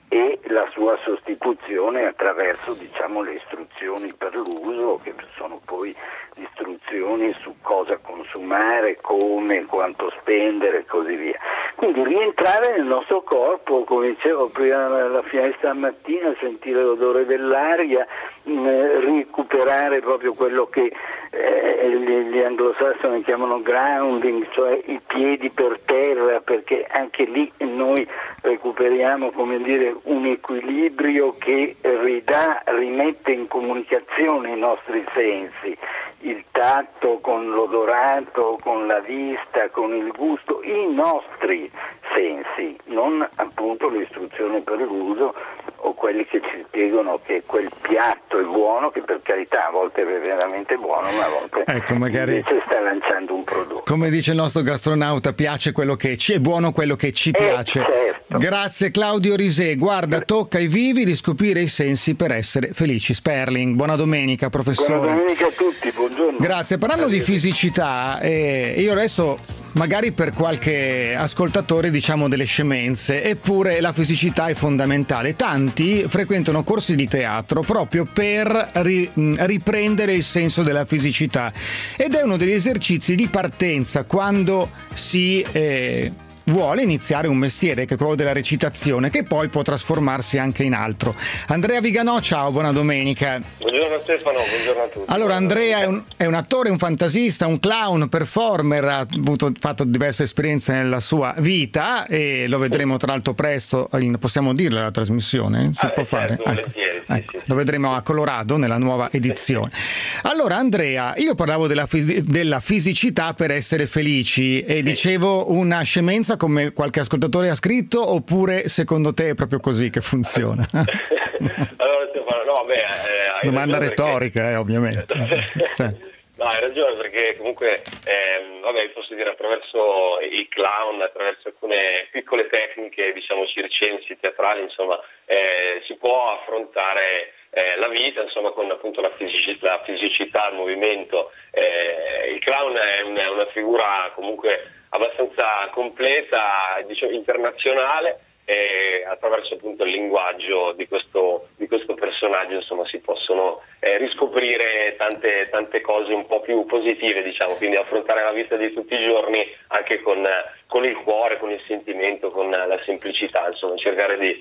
e la sua sostituzione attraverso, diciamo, le istruzioni per l'uso, che sono poi istruzioni su cosa consumare, come, quanto spendere e così via. Quindi rientrare nel nostro corpo, come dicevo prima alla finestra mattina, sentire l'odore dell'aria, mh, recuperare proprio quello che eh, gli, gli anglosassoni chiamano grounding, cioè i piedi per terra, perché anche lì noi recuperiamo, come dire, un equilibrio che ridà, rimette in comunicazione i nostri sensi, il tatto con l'odorato, con la vista, con il gusto, i nostri sensi, non appunto l'istruzione per l'uso o quelli che ci spiegano che quel piatto è buono, che per carità a volte è veramente buono, ma a volte ecco, magari invece sta lanciando un prodotto. Come dice il nostro gastronauta, piace quello che ci è buono, quello che ci piace. Eh, certo. Grazie Claudio Risè. Guarda, tocca ai vivi riscoprire i sensi per essere felici. Sperling, buona domenica professore. Buona domenica a tutti, buongiorno. Grazie. Parlando di fisicità, eh, io adesso magari per qualche ascoltatore diciamo delle scemenze, eppure la fisicità è fondamentale. Tanti frequentano corsi di teatro proprio per ri- riprendere il senso della fisicità, ed è uno degli esercizi di partenza quando si eh, vuole iniziare un mestiere, che è quello della recitazione, che poi può trasformarsi anche in altro. Andrea Viganò, ciao, buona domenica. Buongiorno Stefano, buongiorno a tutti. Allora, Andrea è un, è un attore, un fantasista, un clown, performer, ha avuto, fatto diverse esperienze nella sua vita e lo vedremo tra l'altro presto, in, possiamo dirlo la trasmissione? Si ah, può eh, fare? Certo, ecco. sì, Ecco, sì, lo vedremo a Colorado nella nuova edizione. Allora Andrea, io parlavo della, fisi- della fisicità per essere felici e sì. dicevo una scemenza come qualche ascoltatore ha scritto, oppure secondo te è proprio così che funziona? Allora Stefano, no, beh, eh, domanda retorica, perché... eh, ovviamente. cioè. No, hai ragione, perché comunque, ehm, vabbè, posso dire attraverso il clown, attraverso alcune piccole tecniche, diciamo, circensi, teatrali, insomma, eh, si può affrontare eh, la vita, insomma, con appunto la fisicità, la fisicità, il movimento. Eh, il clown è una, una figura comunque abbastanza completa, diciamo, internazionale. E attraverso appunto il linguaggio di questo, di questo personaggio, insomma, si possono eh, riscoprire tante, tante cose un po' più positive, diciamo, quindi affrontare la vita di tutti i giorni anche con, con il cuore, con il sentimento, con la semplicità, insomma, cercare di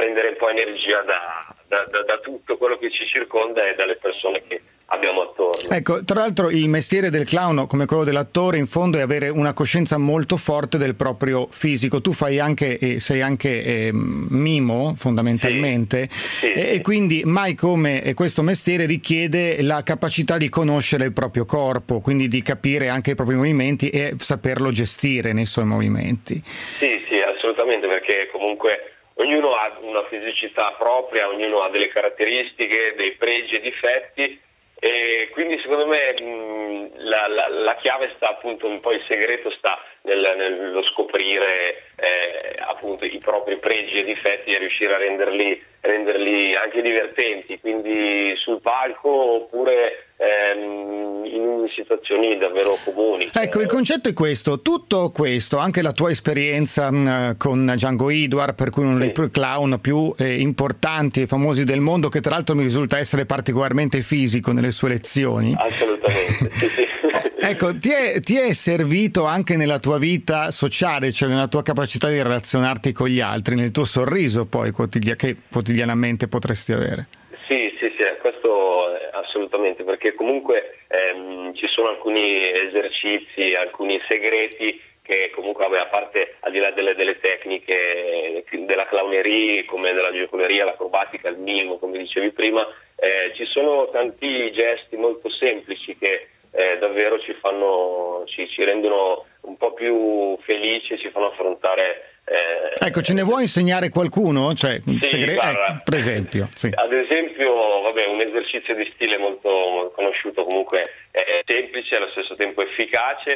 prendere un po' energia da, da, da, da tutto quello che ci circonda e dalle persone che abbiamo attorno. Ecco, tra l'altro il mestiere del clown, come quello dell'attore, in fondo è avere una coscienza molto forte del proprio fisico. Tu fai anche, eh, sei anche eh, mimo fondamentalmente, sì, sì, e, sì. e quindi mai come questo mestiere richiede la capacità di conoscere il proprio corpo, quindi di capire anche i propri movimenti e saperlo gestire nei suoi movimenti. Sì, sì, assolutamente, perché comunque ognuno ha una fisicità propria, ognuno ha delle caratteristiche, dei pregi e difetti. E quindi secondo me mh, la, la, la chiave sta appunto, un po' il segreto sta nel, nello scoprire eh, appunto i propri pregi e difetti e riuscire a renderli, renderli anche divertenti, quindi sul palco oppure ehm, in situazioni davvero comuni. Ecco, il concetto è questo, tutto questo, anche la tua esperienza mh, con Django Edward, per cui uno dei sì. clown più eh, importanti e famosi del mondo, che tra l'altro mi risulta essere particolarmente fisico nelle sue lezioni. Assolutamente, sì, sì. Ecco, ti è, ti è servito anche nella tua vita sociale, cioè nella tua capacità di relazionarti con gli altri, nel tuo sorriso poi quotidia- che quotidianamente potresti avere? Sì, sì, sì, questo assolutamente, perché comunque ehm, ci sono alcuni esercizi, alcuni segreti che comunque, vabbè, a parte al di là delle, delle tecniche della clowneria, come della giocoleria, l'acrobatica, il mimo, come dicevi prima, eh, ci sono tanti gesti molto semplici che eh, davvero ci fanno, ci, ci rendono un po' più felici, ci fanno affrontare. Eh, ecco, ce ne vuoi insegnare qualcuno? Cioè, sì, segre- guarda, eh, per esempio. Sì. Ad esempio, vabbè, un esercizio di stile molto conosciuto, comunque è semplice, allo stesso tempo efficace.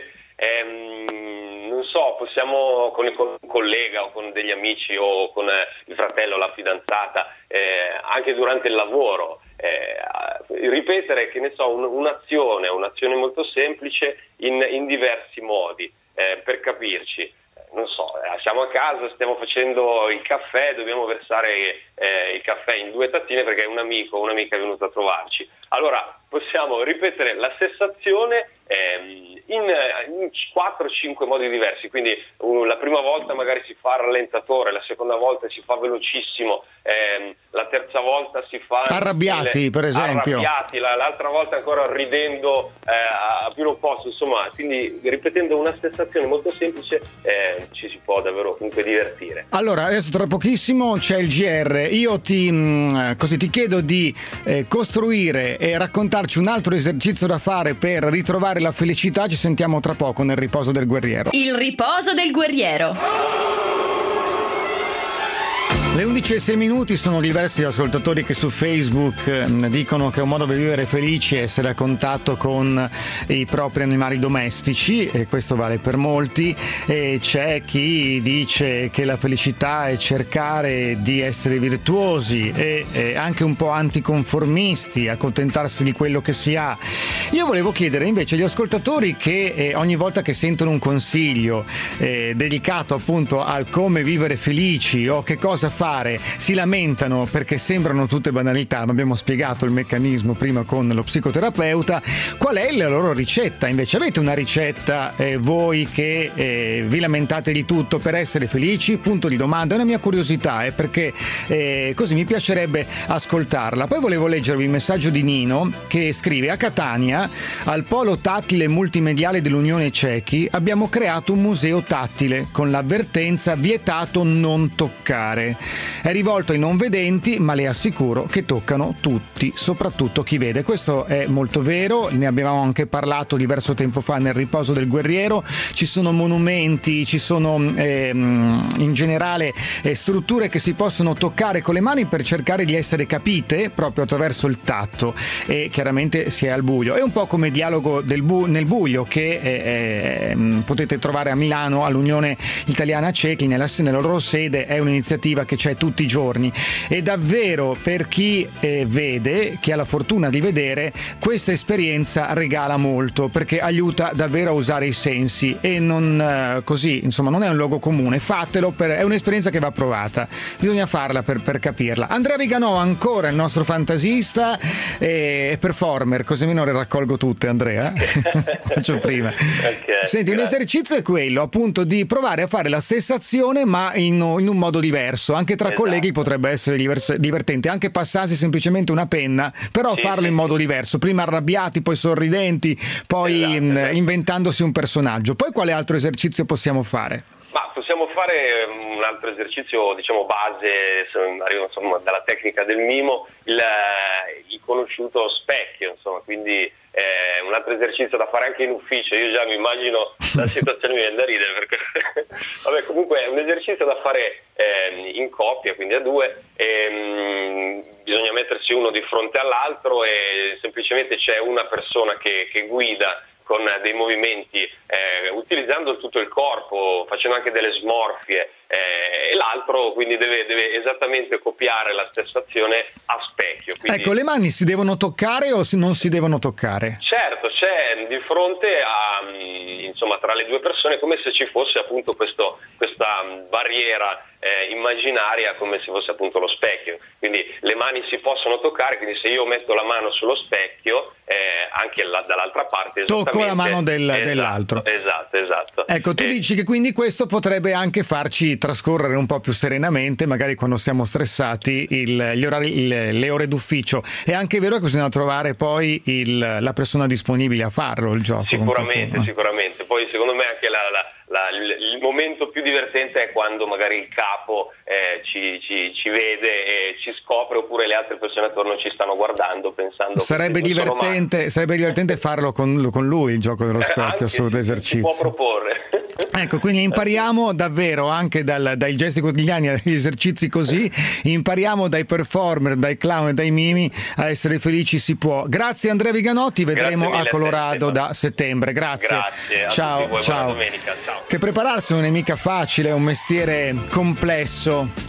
Ehm, non so, possiamo con, con un collega o con degli amici o con eh, il fratello o la fidanzata, eh, anche durante il lavoro, eh, ripetere, che ne so, un, un'azione, un'azione molto semplice in, in diversi modi, eh, per capirci. Non so, siamo a casa, stiamo facendo il caffè, dobbiamo versare eh, il caffè in due tazzine perché un amico o un'amica è venuto a trovarci. Allora possiamo ripetere la stessa azione ehm, in, in quattro cinque modi diversi, quindi uh, la prima volta magari si fa rallentatore, la seconda volta si fa velocissimo, ehm, la terza volta si fa arrabbiati, stile, per esempio arrabbiati, la, l'altra volta ancora ridendo eh, a più non posso, insomma, quindi ripetendo una stessa azione molto semplice eh, ci si può davvero comunque divertire. Allora, adesso tra pochissimo c'è il G R, io ti, mh, così ti chiedo di eh, costruire e raccontarci un altro esercizio da fare per ritrovare la felicità. Ci sentiamo tra poco nel riposo del guerriero. Il riposo del guerriero. Le undici e sei minuti, sono diversi gli ascoltatori che su Facebook eh, dicono che un modo per vivere felici è essere a contatto con i propri animali domestici, e questo vale per molti. E c'è chi dice che la felicità è cercare di essere virtuosi e, e anche un po' anticonformisti, accontentarsi di quello che si ha. Io volevo chiedere invece agli ascoltatori che eh, ogni volta che sentono un consiglio eh, dedicato appunto al come vivere felici o che cosa fare, si lamentano perché sembrano tutte banalità, ma abbiamo spiegato il meccanismo prima con lo psicoterapeuta. Qual è la loro ricetta? Invece avete una ricetta eh, voi che eh, vi lamentate di tutto per essere felici? Punto di domanda, è una mia curiosità, eh, perché eh, così mi piacerebbe ascoltarla. Poi volevo leggervi il messaggio di Nino che scrive: a Catania, al polo tattile multimediale dell'Unione Cechi, abbiamo creato un museo tattile con l'avvertenza vietato non toccare. È rivolto ai non vedenti, ma le assicuro che toccano tutti, soprattutto chi vede. Questo è molto vero, ne abbiamo anche parlato diverso tempo fa nel riposo del guerriero. Ci sono monumenti, ci sono ehm, in generale eh, strutture che si possono toccare con le mani per cercare di essere capite proprio attraverso il tatto, e chiaramente si è al buio. È un po' come Dialogo del bu- nel buio che eh, eh, potete trovare a Milano all'Unione Italiana Cechi, nella, nella loro sede. È un'iniziativa che c'è tutti i giorni, e davvero per chi eh, vede, chi ha la fortuna di vedere, questa esperienza regala molto, perché aiuta davvero a usare i sensi e non eh, così, insomma, non è un luogo comune. Fatelo, per, è un'esperienza che va provata, bisogna farla per, per capirla. Andrea Viganò, ancora il nostro fantasista e performer, così almeno le raccolgo tutte, Andrea. Faccio prima. Okay, senti, grazie. un esercizio è quello appunto di provare a fare la stessa azione ma in, in un modo diverso, anche anche tra esatto. colleghi potrebbe essere divers- divertente, anche passarsi semplicemente una penna, però sì, farlo sì, in modo sì. diverso, prima arrabbiati, poi sorridenti, poi esatto, mh, esatto. inventandosi un personaggio. Poi quale altro esercizio possiamo fare? Ma possiamo fare un altro esercizio, diciamo, base, insomma, dalla tecnica del mimo, il, il conosciuto specchio, insomma, quindi eh, un altro esercizio da fare anche in ufficio. Io già mi immagino la situazione, mi viene da ridere, perché vabbè, comunque è un esercizio da fare eh, in coppia, quindi a due, e, mh, bisogna mettersi uno di fronte all'altro e semplicemente c'è una persona che, che guida con dei movimenti, eh, utilizzando tutto il corpo, facendo anche delle smorfie, eh, e l'altro quindi deve, deve esattamente copiare la stessa azione a specchio. Quindi, ecco, le mani si devono toccare o si- non si devono toccare? certo, c'è di fronte a, insomma, tra le due persone come se ci fosse appunto questo, questa barriera eh, immaginaria, come se fosse appunto lo specchio. Quindi le mani si possono toccare, quindi se io metto la mano sullo specchio, eh, anche la, dall'altra parte Tocco la mano del- esatto, dell'altro. Esatto, esatto. Ecco, tu Eh, dici che quindi questo potrebbe anche farci trascorrere un po' più serenamente, magari quando siamo stressati, il- gli orari, il- le ore d'ufficio. È anche vero che bisogna trovare poi il- la persona disponibile a farlo, il gioco. con Sicuramente, qualcuno. sicuramente. Poi secondo me anche la, la- la- il, il momento più divertente è quando magari il capo eh, ci, ci- ci vede e ci scopre, oppure le altre persone attorno ci stanno guardando pensando Sarebbe che non sono divertente, sarebbe divertente farlo con, con lui, il gioco dello mai. Eh, specchio, anche assurdo si- Si esercizio. può proporre. Ecco, quindi impariamo davvero anche dal- dai gesti quotidiani, dagli esercizi così, impariamo dai performer, dai clown e dai mimi a essere felici, si può. Grazie Andrea Viganotti, vedremo mille a a te, Colorado Stefano. da settembre. Grazie. Grazie a ciao, tutti voi, ciao. buona domenica, ciao. Che prepararsi non è mica facile, è un mestiere complesso.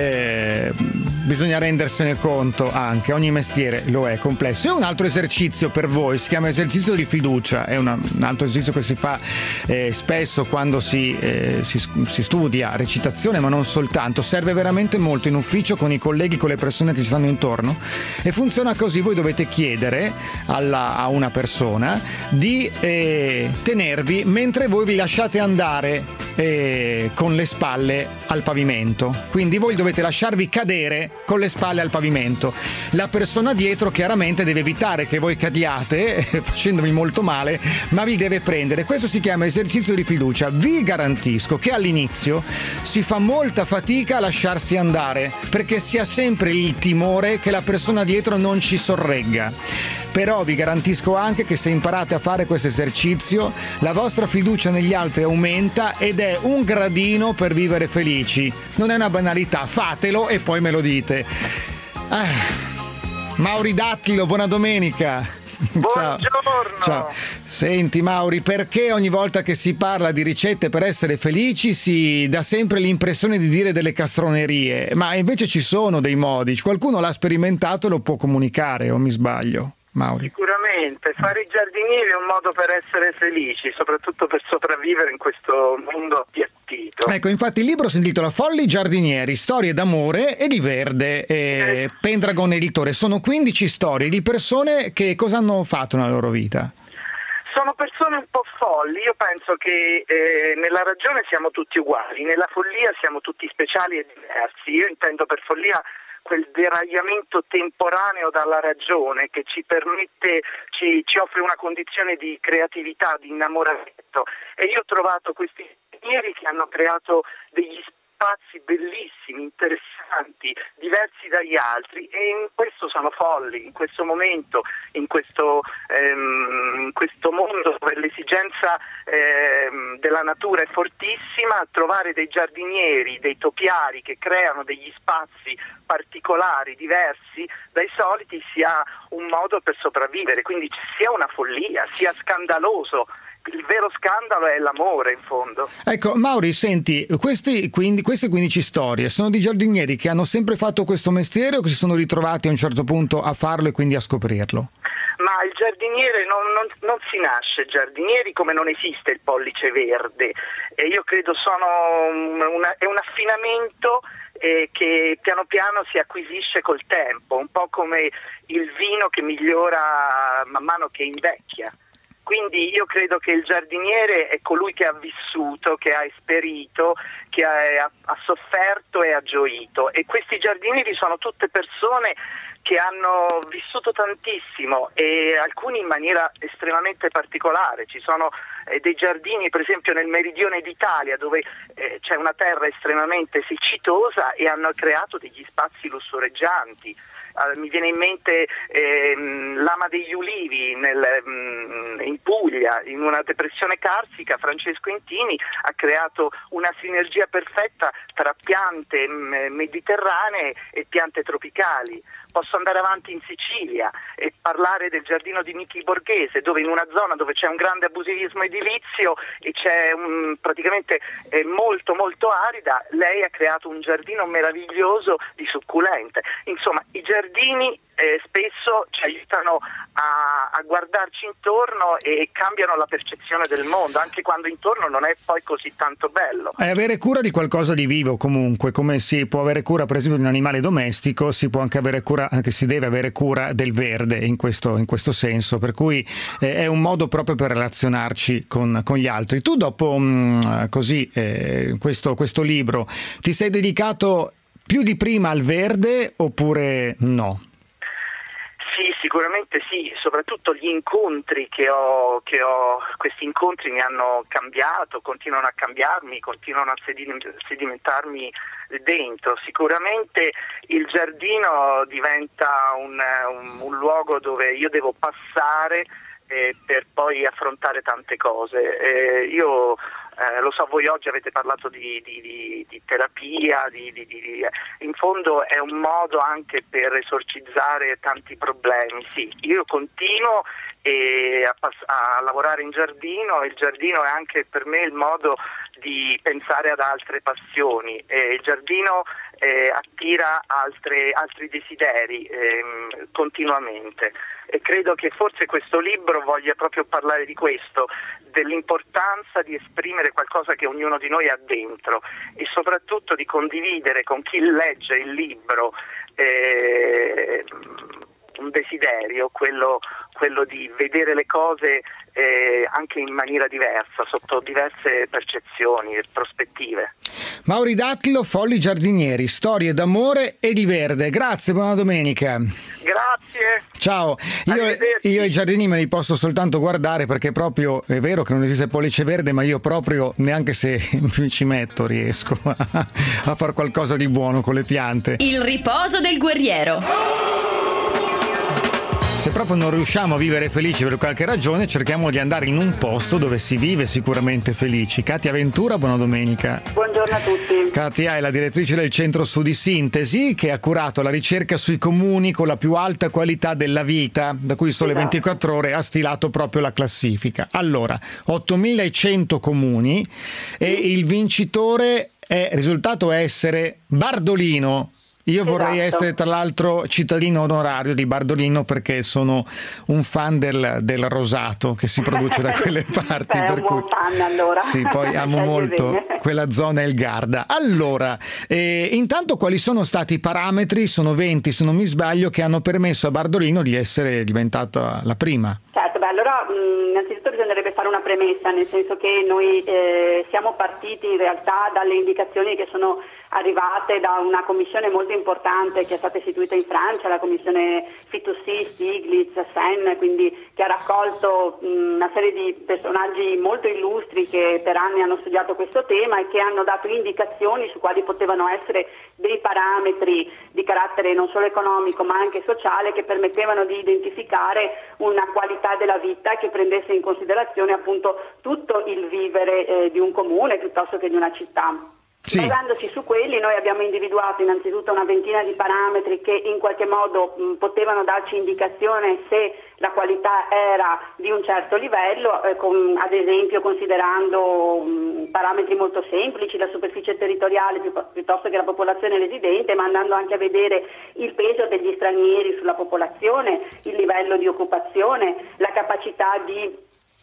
Eh, bisogna rendersene conto anche, ogni mestiere lo è complesso. E un altro esercizio per voi si chiama esercizio di fiducia, è una, un altro esercizio che si fa eh, spesso quando si, eh, si, si studia recitazione, ma non soltanto, serve veramente molto in ufficio con i colleghi, con le persone che ci stanno intorno, e funziona così: voi dovete chiedere alla, a una persona di eh, tenervi mentre voi vi lasciate andare eh, con le spalle al pavimento, quindi voi dovete lasciarvi cadere con le spalle al pavimento. La persona dietro chiaramente deve evitare che voi cadiate facendovi molto male, ma vi deve prendere. Questo si chiama esercizio di fiducia. Vi garantisco che all'inizio si fa molta fatica a lasciarsi andare, perché si ha sempre il timore che la persona dietro non ci sorregga. Però vi garantisco anche che se imparate a fare questo esercizio, la vostra fiducia negli altri aumenta ed è un gradino per vivere felici. Non è una banalità, fatelo e poi me lo dite. Ah, Mauri Dattilo, buona domenica. Ciao. Buongiorno. Ciao. Senti Mauri, perché ogni volta che si parla di ricette per essere felici si dà sempre l'impressione di dire delle castronerie, ma invece ci sono dei modi, qualcuno l'ha sperimentato e lo può comunicare, o mi sbaglio? Mauri. Sicuramente, fare i giardinieri è un modo per essere felici, soprattutto per sopravvivere in questo mondo appiattito. Ecco, infatti il libro si intitola Folli giardinieri, storie d'amore e di verde, eh, Pendragon Editore. Sono quindici storie di persone che cosa hanno fatto nella loro vita? Sono persone un po' folli, io penso che eh, nella ragione siamo tutti uguali, nella follia siamo tutti speciali e diversi. Io intendo per follia quel deragliamento temporaneo dalla ragione che ci permette, ci, ci offre una condizione di creatività, di innamoramento, e io ho trovato questi ingegneri che hanno creato degli spazi bellissimi, interessanti, diversi dagli altri, e in questo sono folli, in questo momento, in questo, ehm, in questo mondo dove l'esigenza ehm, della natura è fortissima. Trovare dei giardinieri, dei topiari che creano degli spazi particolari, diversi dai soliti, sia un modo per sopravvivere, quindi sia una follia, sia scandaloso. Il vero scandalo è l'amore, in fondo. Ecco, Mauri, senti, questi, quindi, queste quindici storie sono di giardinieri che hanno sempre fatto questo mestiere o che si sono ritrovati a un certo punto a farlo e quindi a scoprirlo? Ma il giardiniere non, non, non si nasce giardinieri, come non esiste il pollice verde, e io credo sono una, è un affinamento eh, che piano piano si acquisisce col tempo, un po' come il vino che migliora man mano che invecchia. Quindi io credo che il giardiniere è colui che ha vissuto, che ha esperito, che ha, ha sofferto e ha gioito, e questi giardinieri sono tutte persone che hanno vissuto tantissimo, e alcuni in maniera estremamente particolare. Ci sono eh, dei giardini, per esempio nel meridione d'Italia, dove eh, c'è una terra estremamente siccitosa, e hanno creato degli spazi lussureggianti. Uh, mi viene in mente ehm, Lama degli Ulivi nel, mh, in Puglia, in una depressione carsica. Francesco Intini ha creato una sinergia perfetta tra piante mh, mediterranee e piante tropicali. Posso andare avanti in Sicilia e parlare del giardino di Michi Borghese, dove in una zona dove c'è un grande abusivismo edilizio e c'è un, praticamente è molto molto arida, lei ha creato un giardino meraviglioso di succulente. Insomma, i giardini eh, spesso ci aiutano a, a guardarci intorno e cambiano la percezione del mondo, anche quando intorno non è poi così tanto bello. E avere cura di qualcosa di vivo, comunque, come si può avere cura per esempio di un animale domestico, si può anche avere cura, anche si deve avere cura del verde in questo, in questo senso, per cui eh, è un modo proprio per relazionarci con, con gli altri. Tu dopo mh, così eh, questo, questo libro ti sei dedicato più di prima al verde oppure no? Sì, sicuramente sì, soprattutto gli incontri che ho, che ho, questi incontri mi hanno cambiato, continuano a cambiarmi, continuano a sedimentarmi dentro. Sicuramente il giardino diventa un, un, un luogo dove io devo passare eh, per poi affrontare tante cose. Eh, io Eh, lo so, voi oggi avete parlato di, di, di, di terapia, di, di, di, in fondo è un modo anche per esorcizzare tanti problemi. Sì, io continuo e a, pass- a lavorare in giardino, e il giardino è anche per me il modo di pensare ad altre passioni. Eh, il giardino eh, attira altre, altri desideri eh, continuamente, e credo che forse questo libro voglia proprio parlare di questo, dell'importanza di esprimere qualcosa che ognuno di noi ha dentro, e soprattutto di condividere con chi legge il libro eh, un desiderio, quello, quello di vedere le cose eh, anche in maniera diversa, sotto diverse percezioni e prospettive. Mauri Dattilo, Folli Giardinieri, storie d'amore e di verde. Grazie, buona domenica. Grazie. Ciao, io, io i giardini me li posso soltanto guardare, perché proprio è vero che non esiste pollice verde, ma io proprio neanche se mi ci metto riesco a, a fare qualcosa di buono con le piante. Il riposo del guerriero. Se proprio non riusciamo a vivere felici per qualche ragione, cerchiamo di andare in un posto dove si vive sicuramente felici. Katia Ventura, buona domenica. Buongiorno a tutti. Katia è la direttrice del Centro Studi Sintesi, che ha curato la ricerca sui comuni con la più alta qualità della vita, da cui Sole esatto. ventiquattro Ore ha stilato proprio la classifica. Allora, ottomilacento comuni, e il vincitore è risultato essere Bardolino. Io vorrei esatto. essere tra l'altro cittadino onorario di Bardolino, perché sono un fan del, del rosato che si produce da quelle parti. Sei per un cui buon fan, allora. Sì, poi amo molto quella zona e il Garda. Allora, eh, intanto quali sono stati i parametri, sono venti se non mi sbaglio, che hanno permesso a Bardolino di essere diventata la prima? Certo, beh, allora mh, innanzitutto bisognerebbe fare una premessa, nel senso che noi eh, siamo partiti in realtà dalle indicazioni che sono arrivate da una commissione molto importante che è stata istituita in Francia, la commissione Fitoussi, Stiglitz, Sen, quindi che ha raccolto mh, una serie di personaggi molto illustri che per anni hanno studiato questo tema e che hanno dato indicazioni su quali potevano essere dei parametri di carattere non solo economico ma anche sociale, che permettevano di identificare una qualità della vita che prendesse in considerazione appunto tutto il vivere eh, di un comune piuttosto che di una città. Sì. Basandoci su quelli noi abbiamo individuato innanzitutto una ventina di parametri che in qualche modo mh, potevano darci indicazione se la qualità era di un certo livello, eh, con, ad esempio considerando mh, parametri molto semplici, la superficie territoriale pi- piuttosto che la popolazione residente, ma andando anche a vedere il peso degli stranieri sulla popolazione, il livello di occupazione, la capacità di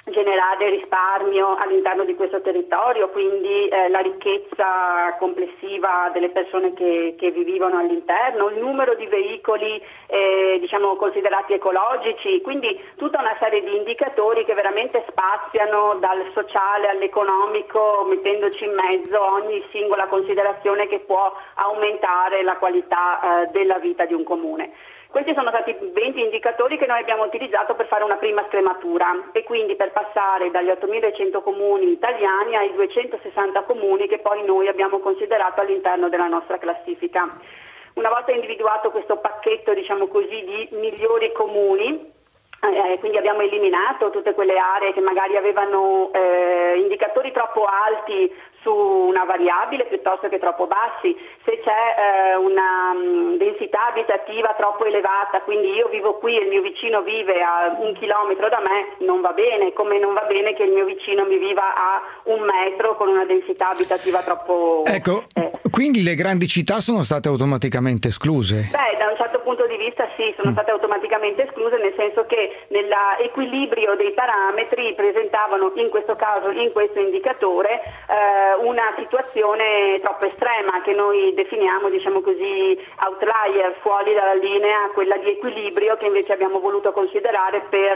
generare risparmio all'interno di questo territorio, quindi eh, la ricchezza complessiva delle persone che, che vi vivono all'interno, il numero di veicoli eh, diciamo considerati ecologici, quindi tutta una serie di indicatori che veramente spaziano dal sociale all'economico, mettendoci in mezzo ogni singola considerazione che può aumentare la qualità eh, della vita di un comune. Questi sono stati venti indicatori che noi abbiamo utilizzato per fare una prima scrematura e quindi per passare dagli ottomilecento comuni italiani ai duecentosessanta comuni che poi noi abbiamo considerato all'interno della nostra classifica. Una volta individuato questo pacchetto, diciamo così, di migliori comuni, Eh, quindi abbiamo eliminato tutte quelle aree che magari avevano eh, indicatori troppo alti su una variabile piuttosto che troppo bassi, se c'è eh, una um, densità abitativa troppo elevata, quindi io vivo qui e il mio vicino vive a un chilometro da me, non va bene, come non va bene che il mio vicino mi viva a un metro con una densità abitativa troppo... Ecco, eh. quindi le grandi città sono state automaticamente escluse? Beh, da un certo punto di vista sì, sono mm. state automaticamente escluse, nel senso che nell'equilibrio dei parametri presentavano in questo caso, in questo indicatore, eh, una situazione troppo estrema che noi definiamo, diciamo così, outlier, fuori dalla linea, quella di equilibrio che invece abbiamo voluto considerare per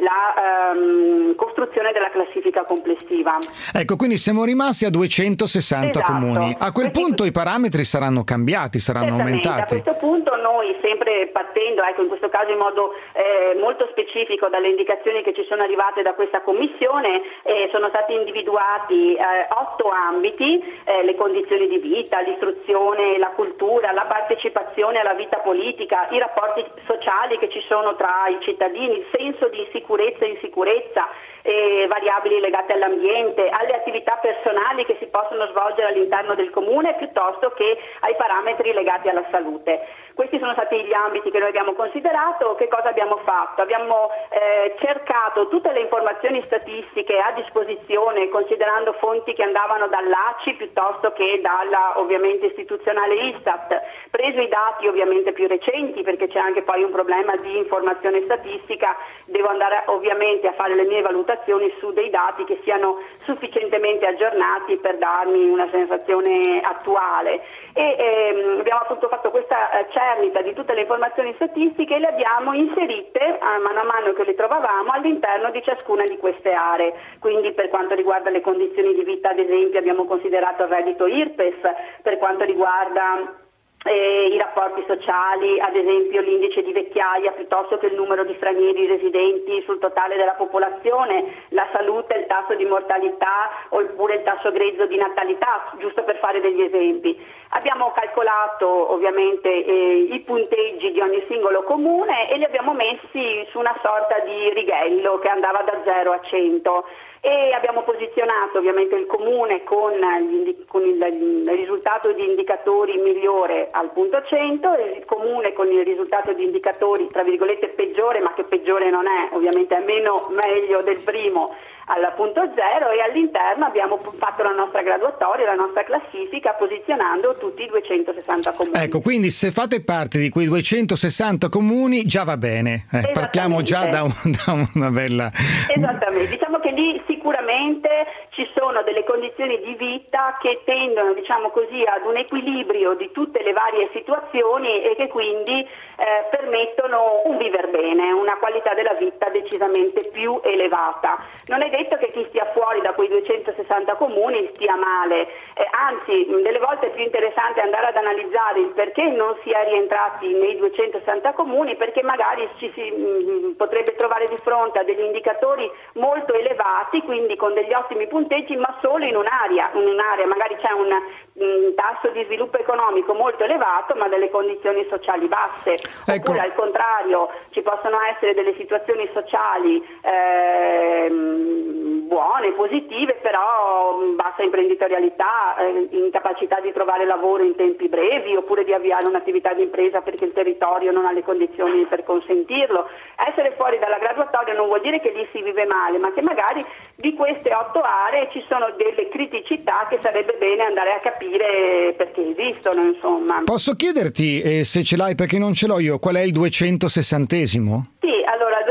la ehm, costruzione della classifica complessiva. Ecco, quindi siamo rimasti a duecentosessanta esatto. comuni. A quel Questi... punto i parametri saranno cambiati, saranno aumentati. A questo punto noi, sempre partendo, ecco, in questo caso in modo eh, molto specifico dalle indicazioni che ci sono arrivate da questa commissione, eh, sono stati individuati eh, otto ambiti, eh, le condizioni di vita, l'istruzione, la cultura, la partecipazione alla vita politica, i rapporti sociali che ci sono tra i cittadini, il senso di sicurezza e insicurezza, eh, variabili legate all'ambiente, alle attività personali che si possono svolgere all'interno del comune piuttosto che ai parametri legati alla salute. Questi sono stati gli ambiti che noi abbiamo considerato. Che cosa abbiamo fatto? Abbiamo eh, cercato tutte le informazioni statistiche a disposizione, considerando fonti che andavano dall'A C I piuttosto che dalla ovviamente istituzionale Istat, preso i dati ovviamente più recenti, perché c'è anche poi un problema di informazione statistica, devo andare ovviamente a fare le mie valutazioni su dei dati che siano sufficientemente aggiornati per darmi una sensazione attuale. E ehm, abbiamo appunto fatto questa eh, cernita di tutte le informazioni statistiche e le abbiamo inserite a mano a mano che le trovavamo all'interno di ciascuna di queste aree. Quindi per quanto riguarda le condizioni di vita, ad esempio, abbiamo considerato il reddito I R P E S, per quanto riguarda Eh, i rapporti sociali, ad esempio l'indice di vecchiaia piuttosto che il numero di stranieri residenti sul totale della popolazione, la salute, il tasso di mortalità oppure il tasso grezzo di natalità, giusto per fare degli esempi. Abbiamo calcolato ovviamente eh, i punteggi di ogni singolo comune e li abbiamo messi su una sorta di righello che andava da zero a cento. E abbiamo posizionato ovviamente il comune con, gli, con il, il risultato di indicatori migliore al punto cento e il comune con il risultato di indicatori tra virgolette peggiore, ma che peggiore non è, ovviamente è meno meglio del primo, al punto zero, e all'interno abbiamo fatto la nostra graduatoria, la nostra classifica posizionando tutti i duecentosessanta comuni. Ecco, quindi se fate parte di quei duecentosessanta comuni già va bene, eh, partiamo già da, un, da una bella... Esattamente, diciamo che lì sicuramente ci sono delle condizioni di vita che tendono, diciamo così, ad un equilibrio di tutte le varie situazioni e che quindi eh, permettono un viver bene, una qualità della vita decisamente più elevata. Non è detto che chi stia fuori da quei duecentosessanta comuni stia male, eh, anzi delle volte è più interessante andare ad analizzare il perché non si è rientrati nei duecentosessanta comuni, perché magari ci si mh, potrebbe trovare di fronte a degli indicatori molto elevati, quindi con degli ottimi punteggi, ma solo in un'area, in un'area magari c'è un mh, tasso di sviluppo economico molto elevato ma delle condizioni sociali basse, ecco. Oppure al contrario ci possono essere delle situazioni sociali ehm, buone, positive, però bassa imprenditorialità, eh, incapacità di trovare lavoro in tempi brevi oppure di avviare un'attività di impresa perché il territorio non ha le condizioni per consentirlo. Essere fuori dalla graduatoria non vuol dire che lì si vive male, ma che magari di queste otto aree ci sono delle criticità che sarebbe bene andare a capire perché esistono, insomma. Posso chiederti, eh, se ce l'hai, perché non ce l'ho io, qual è il duecentosessantesimo? Sì, allora il duecentosessantesimo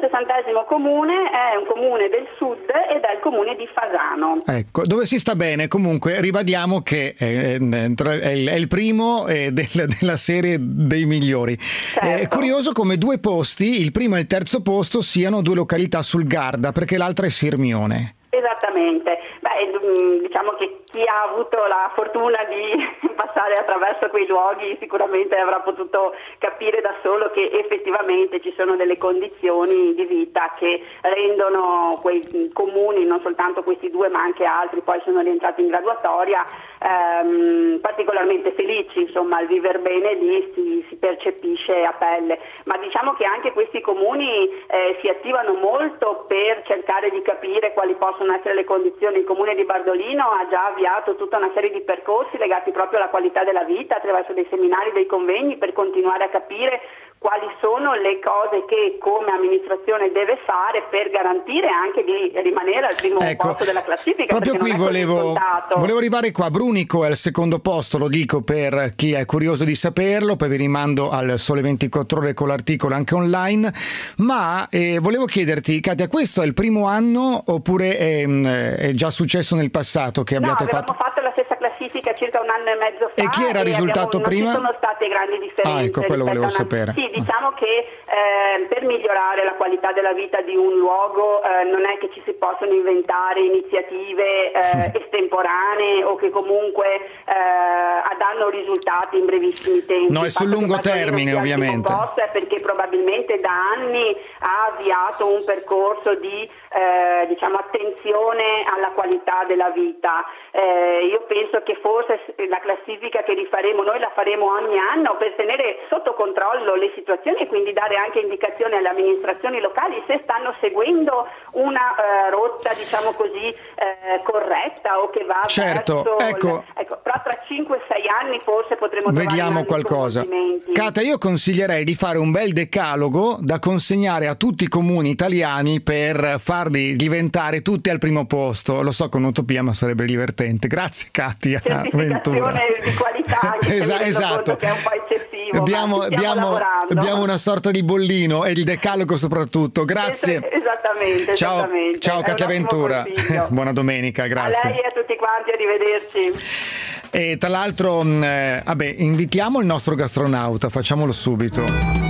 centosessantesimo comune è un comune del sud ed è il comune di Fasano. Ecco, dove si sta bene. Comunque ribadiamo che è, è il primo della, della serie dei migliori. Certo. È curioso come due posti, il primo e il terzo posto, siano due località sul Garda, perché l'altra è Sirmione. Esattamente, beh, diciamo che chi ha avuto la fortuna di passare attraverso quei luoghi sicuramente avrà potuto capire da solo che effettivamente ci sono delle condizioni di vita che rendono quei comuni, non soltanto questi due ma anche altri, poi sono rientrati in graduatoria, ehm, particolarmente felici, insomma il viver bene lì si, si percepisce a pelle, ma diciamo che anche questi comuni eh, si attivano molto per cercare di capire quali possono essere le condizioni. Il comune di Bardolino ha già avviato tutta una serie di percorsi legati proprio alla qualità della vita attraverso dei seminari, dei convegni per continuare a capire quali sono le cose che come amministrazione deve fare per garantire anche di rimanere al primo ecco, posto della classifica. Proprio qui volevo, volevo arrivare qua. Brunico è al secondo posto, lo dico per chi è curioso di saperlo, poi vi rimando al Sole ventiquattro Ore con l'articolo anche online, ma eh, volevo chiederti, Katia, questo è il primo anno oppure è, è già successo nel passato che abbiate no, fatto? fatto la stessa classifica circa un anno e mezzo fa. E chi era il risultato abbiamo, prima? Non ci sono state grandi differenze. Ah, ecco, quello volevo sapere. Sì, diciamo che eh, per migliorare la qualità della vita di un luogo eh, non è che ci si possono inventare iniziative eh, estemporanee o che comunque eh, danno risultati in brevissimi tempi. No, è sul lungo termine ovviamente. È perché probabilmente da anni ha avviato un percorso di eh, diciamo attenzione alla qualità della vita. Eh, io penso che forse la classifica che rifaremo noi la faremo ogni anno per tenere sotto controllo le situazioni e quindi dare anche indicazioni alle amministrazioni locali se stanno seguendo una eh, rotta diciamo così eh, corretta o che va certo, verso ecco. il, ecco però tra cinque sei anni forse potremo vediamo qualcosa. Cata, io consiglierei di fare un bel decalogo da consegnare a tutti i comuni italiani per farli diventare tutti al primo posto. Lo so che è un'utopia ma sarebbe divertente. Grazie Katia Ventura. Di qualità che Esa- esatto che è un po' eccessivo, diamo, diamo, diamo una sorta di bollino e il decalogo soprattutto. Grazie. Esattamente, ciao, esattamente. ciao Katia Ventura. Buona domenica, grazie. A lei e a tutti quanti, arrivederci. E tra l'altro eh, vabbè, invitiamo il nostro gastronauta, facciamolo subito.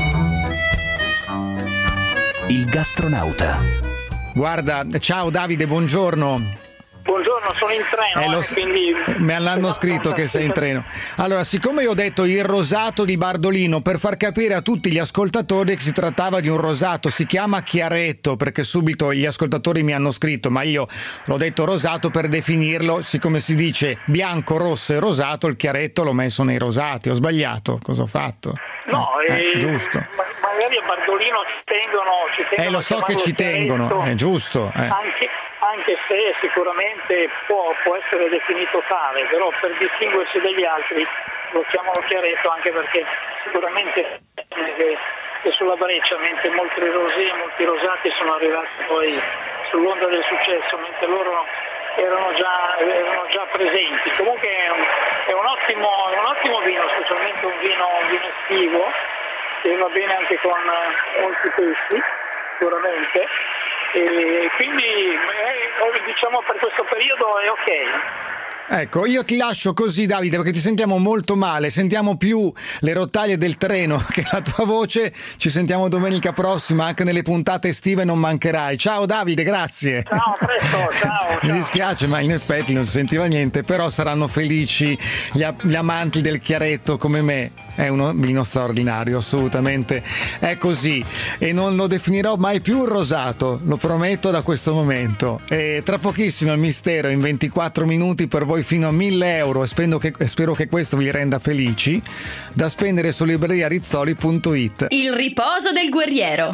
Il gastronauta. Guarda, ciao Davide, buongiorno. Buongiorno, sono in treno, eh, lo, eh, quindi... me l'hanno scritto che sei in treno. Allora, siccome io ho detto il rosato di Bardolino, per far capire a tutti gli ascoltatori che si trattava di un rosato, si chiama chiaretto, perché subito gli ascoltatori mi hanno scritto, ma io l'ho detto rosato per definirlo, siccome si dice bianco, rosso e rosato, il chiaretto l'ho messo nei rosati. Ho sbagliato? Cosa ho fatto? No, eh, eh, giusto. Ma, magari a Bardolino ci tengono, ci tengono eh, lo so che ci tengono, chiaretto, è giusto. Eh. Anche, anche se sicuramente può, può essere definito tale, però per distinguersi dagli altri lo chiamano chiaretto, anche perché sicuramente che, che sulla breccia, mentre molti rosé e molti rosati sono arrivati poi sull'onda del successo, mentre loro erano già, erano già presenti. Comunque è un, è un, ottimo, un ottimo vino, specialmente un vino, un vino estivo, che va bene anche con molti pesci, sicuramente. E quindi eh, diciamo per questo periodo è ok. Ecco, io ti lascio così Davide perché ti sentiamo molto male, sentiamo più le rotaie del treno che la tua voce. Ci sentiamo domenica prossima anche nelle puntate estive, non mancherai. Ciao Davide, grazie. Ciao, presto, ciao, ciao. Mi dispiace ma in effetti non si sentiva niente, però saranno felici gli, gli amanti del chiaretto come me. È uno vino straordinario, assolutamente è così, e non lo definirò mai più il rosato, lo prometto da questo momento. E tra pochissimo il mistero in ventiquattro minuti per voi fino a mille euro, e spero che, spero che questo vi renda felici, da spendere su libreria rizzoli punto it. Il riposo del guerriero.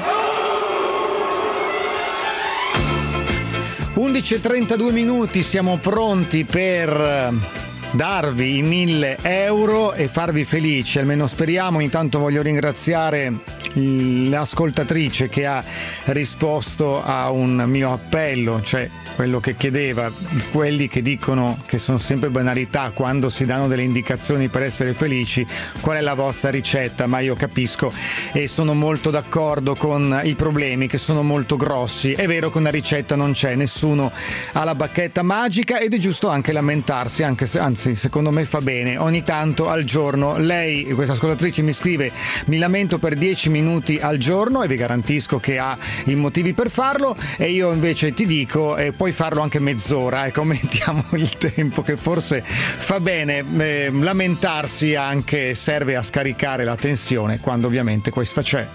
undici e trentadue minuti, siamo pronti per darvi i mille euro e farvi felici, almeno speriamo. Intanto voglio ringraziare l'ascoltatrice che ha risposto a un mio appello, cioè quello che chiedeva, quelli che dicono che sono sempre banalità quando si danno delle indicazioni per essere felici, qual è la vostra ricetta? Ma io capisco e sono molto d'accordo con i problemi che sono molto grossi. È vero che una ricetta non c'è, nessuno ha la bacchetta magica ed è giusto anche lamentarsi, anche se, anzi secondo me fa bene ogni tanto al giorno. Lei, questa ascoltatrice, mi scrive: mi lamento per dieci minuti al giorno e vi garantisco che ha i motivi per farlo, e io invece ti dico eh, puoi farlo anche mezz'ora, ecco, aumentiamo il tempo, che forse fa bene. Eh, lamentarsi anche serve a scaricare la tensione quando ovviamente questa c'è.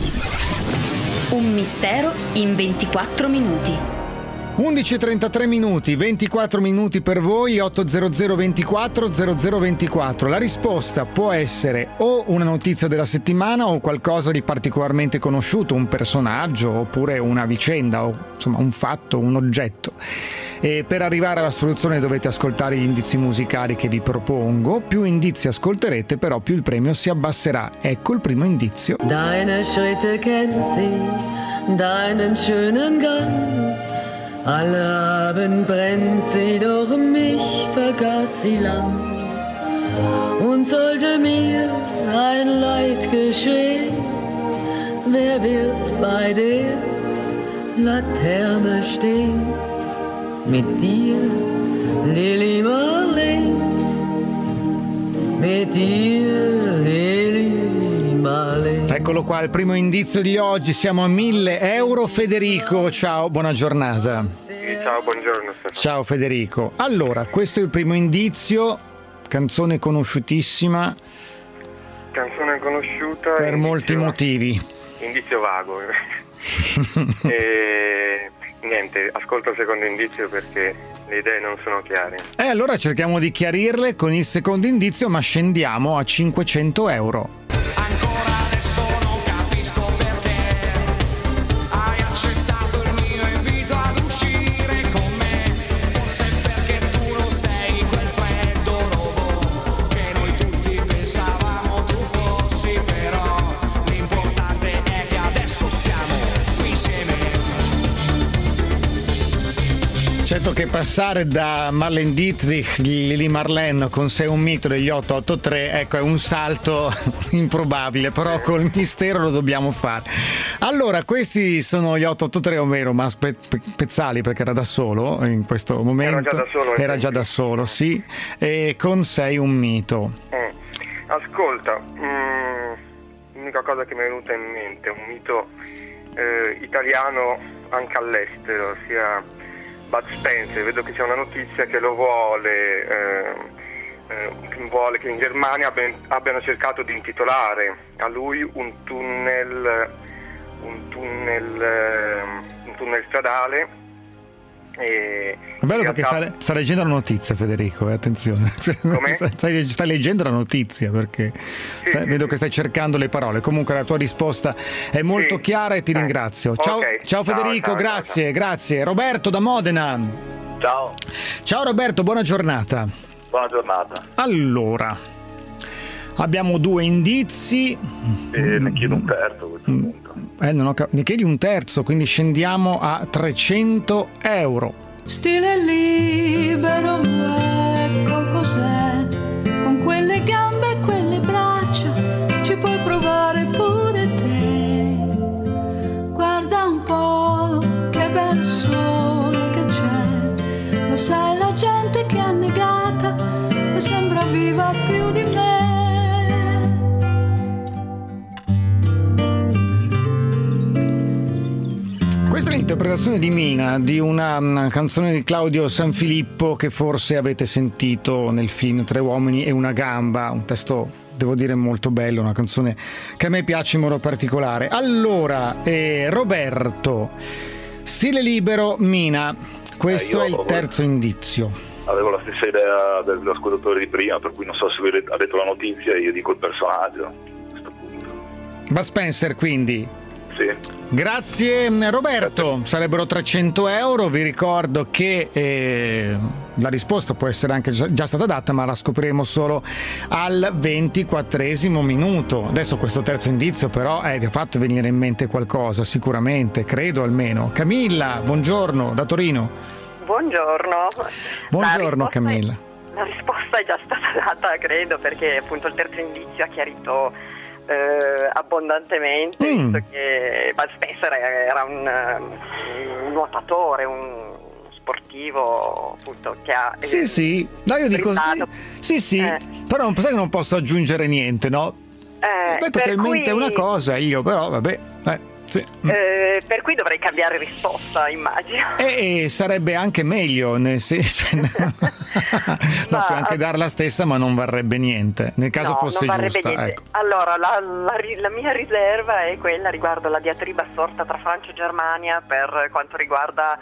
Un mistero in ventiquattro minuti. undici e trentatré minuti, ventiquattro minuti per voi, otto zero zero ventiquattro zero zero ventiquattro. La risposta può essere o una notizia della settimana o qualcosa di particolarmente conosciuto, un personaggio oppure una vicenda o insomma un fatto, un oggetto. E per arrivare alla soluzione dovete ascoltare gli indizi musicali che vi propongo. Più indizi ascolterete, però più il premio si abbasserà. Ecco il primo indizio. Deine Schritte kennt sie, deinen schönen Gang. Alle Abend brennt sie, doch mich vergaß sie lang. Und sollte mir ein Leid geschehen, wer wird bei der Laterne stehen? Mit dir, Lili Marleen, mit dir, Lili Marleen. Eccolo qua, il primo indizio di oggi, siamo a mille euro. Federico, ciao, buona giornata. Ciao, buongiorno. Ciao Federico. Allora, questo è il primo indizio, canzone conosciutissima. Canzone conosciuta. Per indizio, molti motivi. Indizio vago. e, niente, ascolto il secondo indizio perché le idee non sono chiare. E allora cerchiamo di chiarirle con il secondo indizio, ma scendiamo a cinquecento euro. Certo che passare da Marlene Dietrich, Lili Marleen con Sei un mito degli otto otto tre, ecco, è un salto improbabile, però col mistero lo dobbiamo fare. Allora, questi sono gli otto otto tre, ovvero Mas Pe- Pe- Pezzali, perché era da solo in questo momento. Era già da solo. Era già da solo, sì, e con Sei un mito. Mm. Ascolta, mm, l'unica cosa che mi è venuta in mente è un mito eh, italiano anche all'estero, sia Bud Spencer. Vedo che c'è una notizia che lo vuole, eh, eh, vuole che in Germania abbi- abbiano cercato di intitolare a lui un tunnel, un tunnel, eh, un tunnel stradale. E è bello perché realtà... sta, sta leggendo la notizia, Federico, eh, attenzione. Stai, stai leggendo la notizia perché sì, stai, sì, vedo sì. che stai cercando le parole. Comunque la tua risposta è molto sì. chiara e ti eh. ringrazio. Ciao, okay. ciao Federico, ciao, grazie, ciao, ciao. grazie. Roberto da Modena. Ciao. Ciao Roberto, buona giornata. Buona giornata. Allora, abbiamo due indizi. E ne chiedo un terzo a questo punto. Eh, non ho cap- ne chiedi un terzo, quindi scendiamo a trecento euro. Stile libero, ecco cos'è, con quelle gambe e quelle braccia ci puoi provare pure te. Guarda un po' che bel sole che c'è, lo sai la gente che è annegata e sembra viva più di me. Questa è l'interpretazione di Mina di una, una canzone di Claudio Sanfilippo che forse avete sentito nel film Tre uomini e una gamba, un testo devo dire molto bello, una canzone che a me piace in modo particolare. Allora, eh, Roberto, stile libero, Mina, questo eh, è il terzo indizio. Avevo la stessa idea dell'ascoltatore di prima, per cui non so se lui ha detto la notizia, io dico il personaggio a questo punto. Bud Spencer, quindi. Sì. Grazie Roberto, sarebbero trecento euro. Vi ricordo che eh, la risposta può essere anche già stata data, ma la scopriremo solo al ventiquattresimo minuto. Adesso questo terzo indizio però eh, vi ha fatto venire in mente qualcosa, sicuramente, credo almeno. Camilla, buongiorno, da Torino. Buongiorno. Buongiorno Camilla. La risposta è già stata data, credo, perché appunto il terzo indizio ha chiarito eh, abbondantemente, Mm. visto che Bud Spencer era un, um, un nuotatore, un sportivo appunto che ha Sì, sì, no, io dico brindato. sì, sì, Eh. però non, sai che non posso aggiungere niente, no? Eh, Beh, perché per in mente cui- una cosa, io però, vabbè, eh, sì. Eh, per cui dovrei cambiare risposta, immagino. E, e sarebbe anche meglio, nel senso, no, puoi anche dar la stessa, ma non varrebbe niente, nel caso No, fosse non varrebbe giusta. niente. Ecco. Allora, la, la ri- la mia riserva è quella riguardo la diatriba sorta tra Francia e Germania per quanto riguarda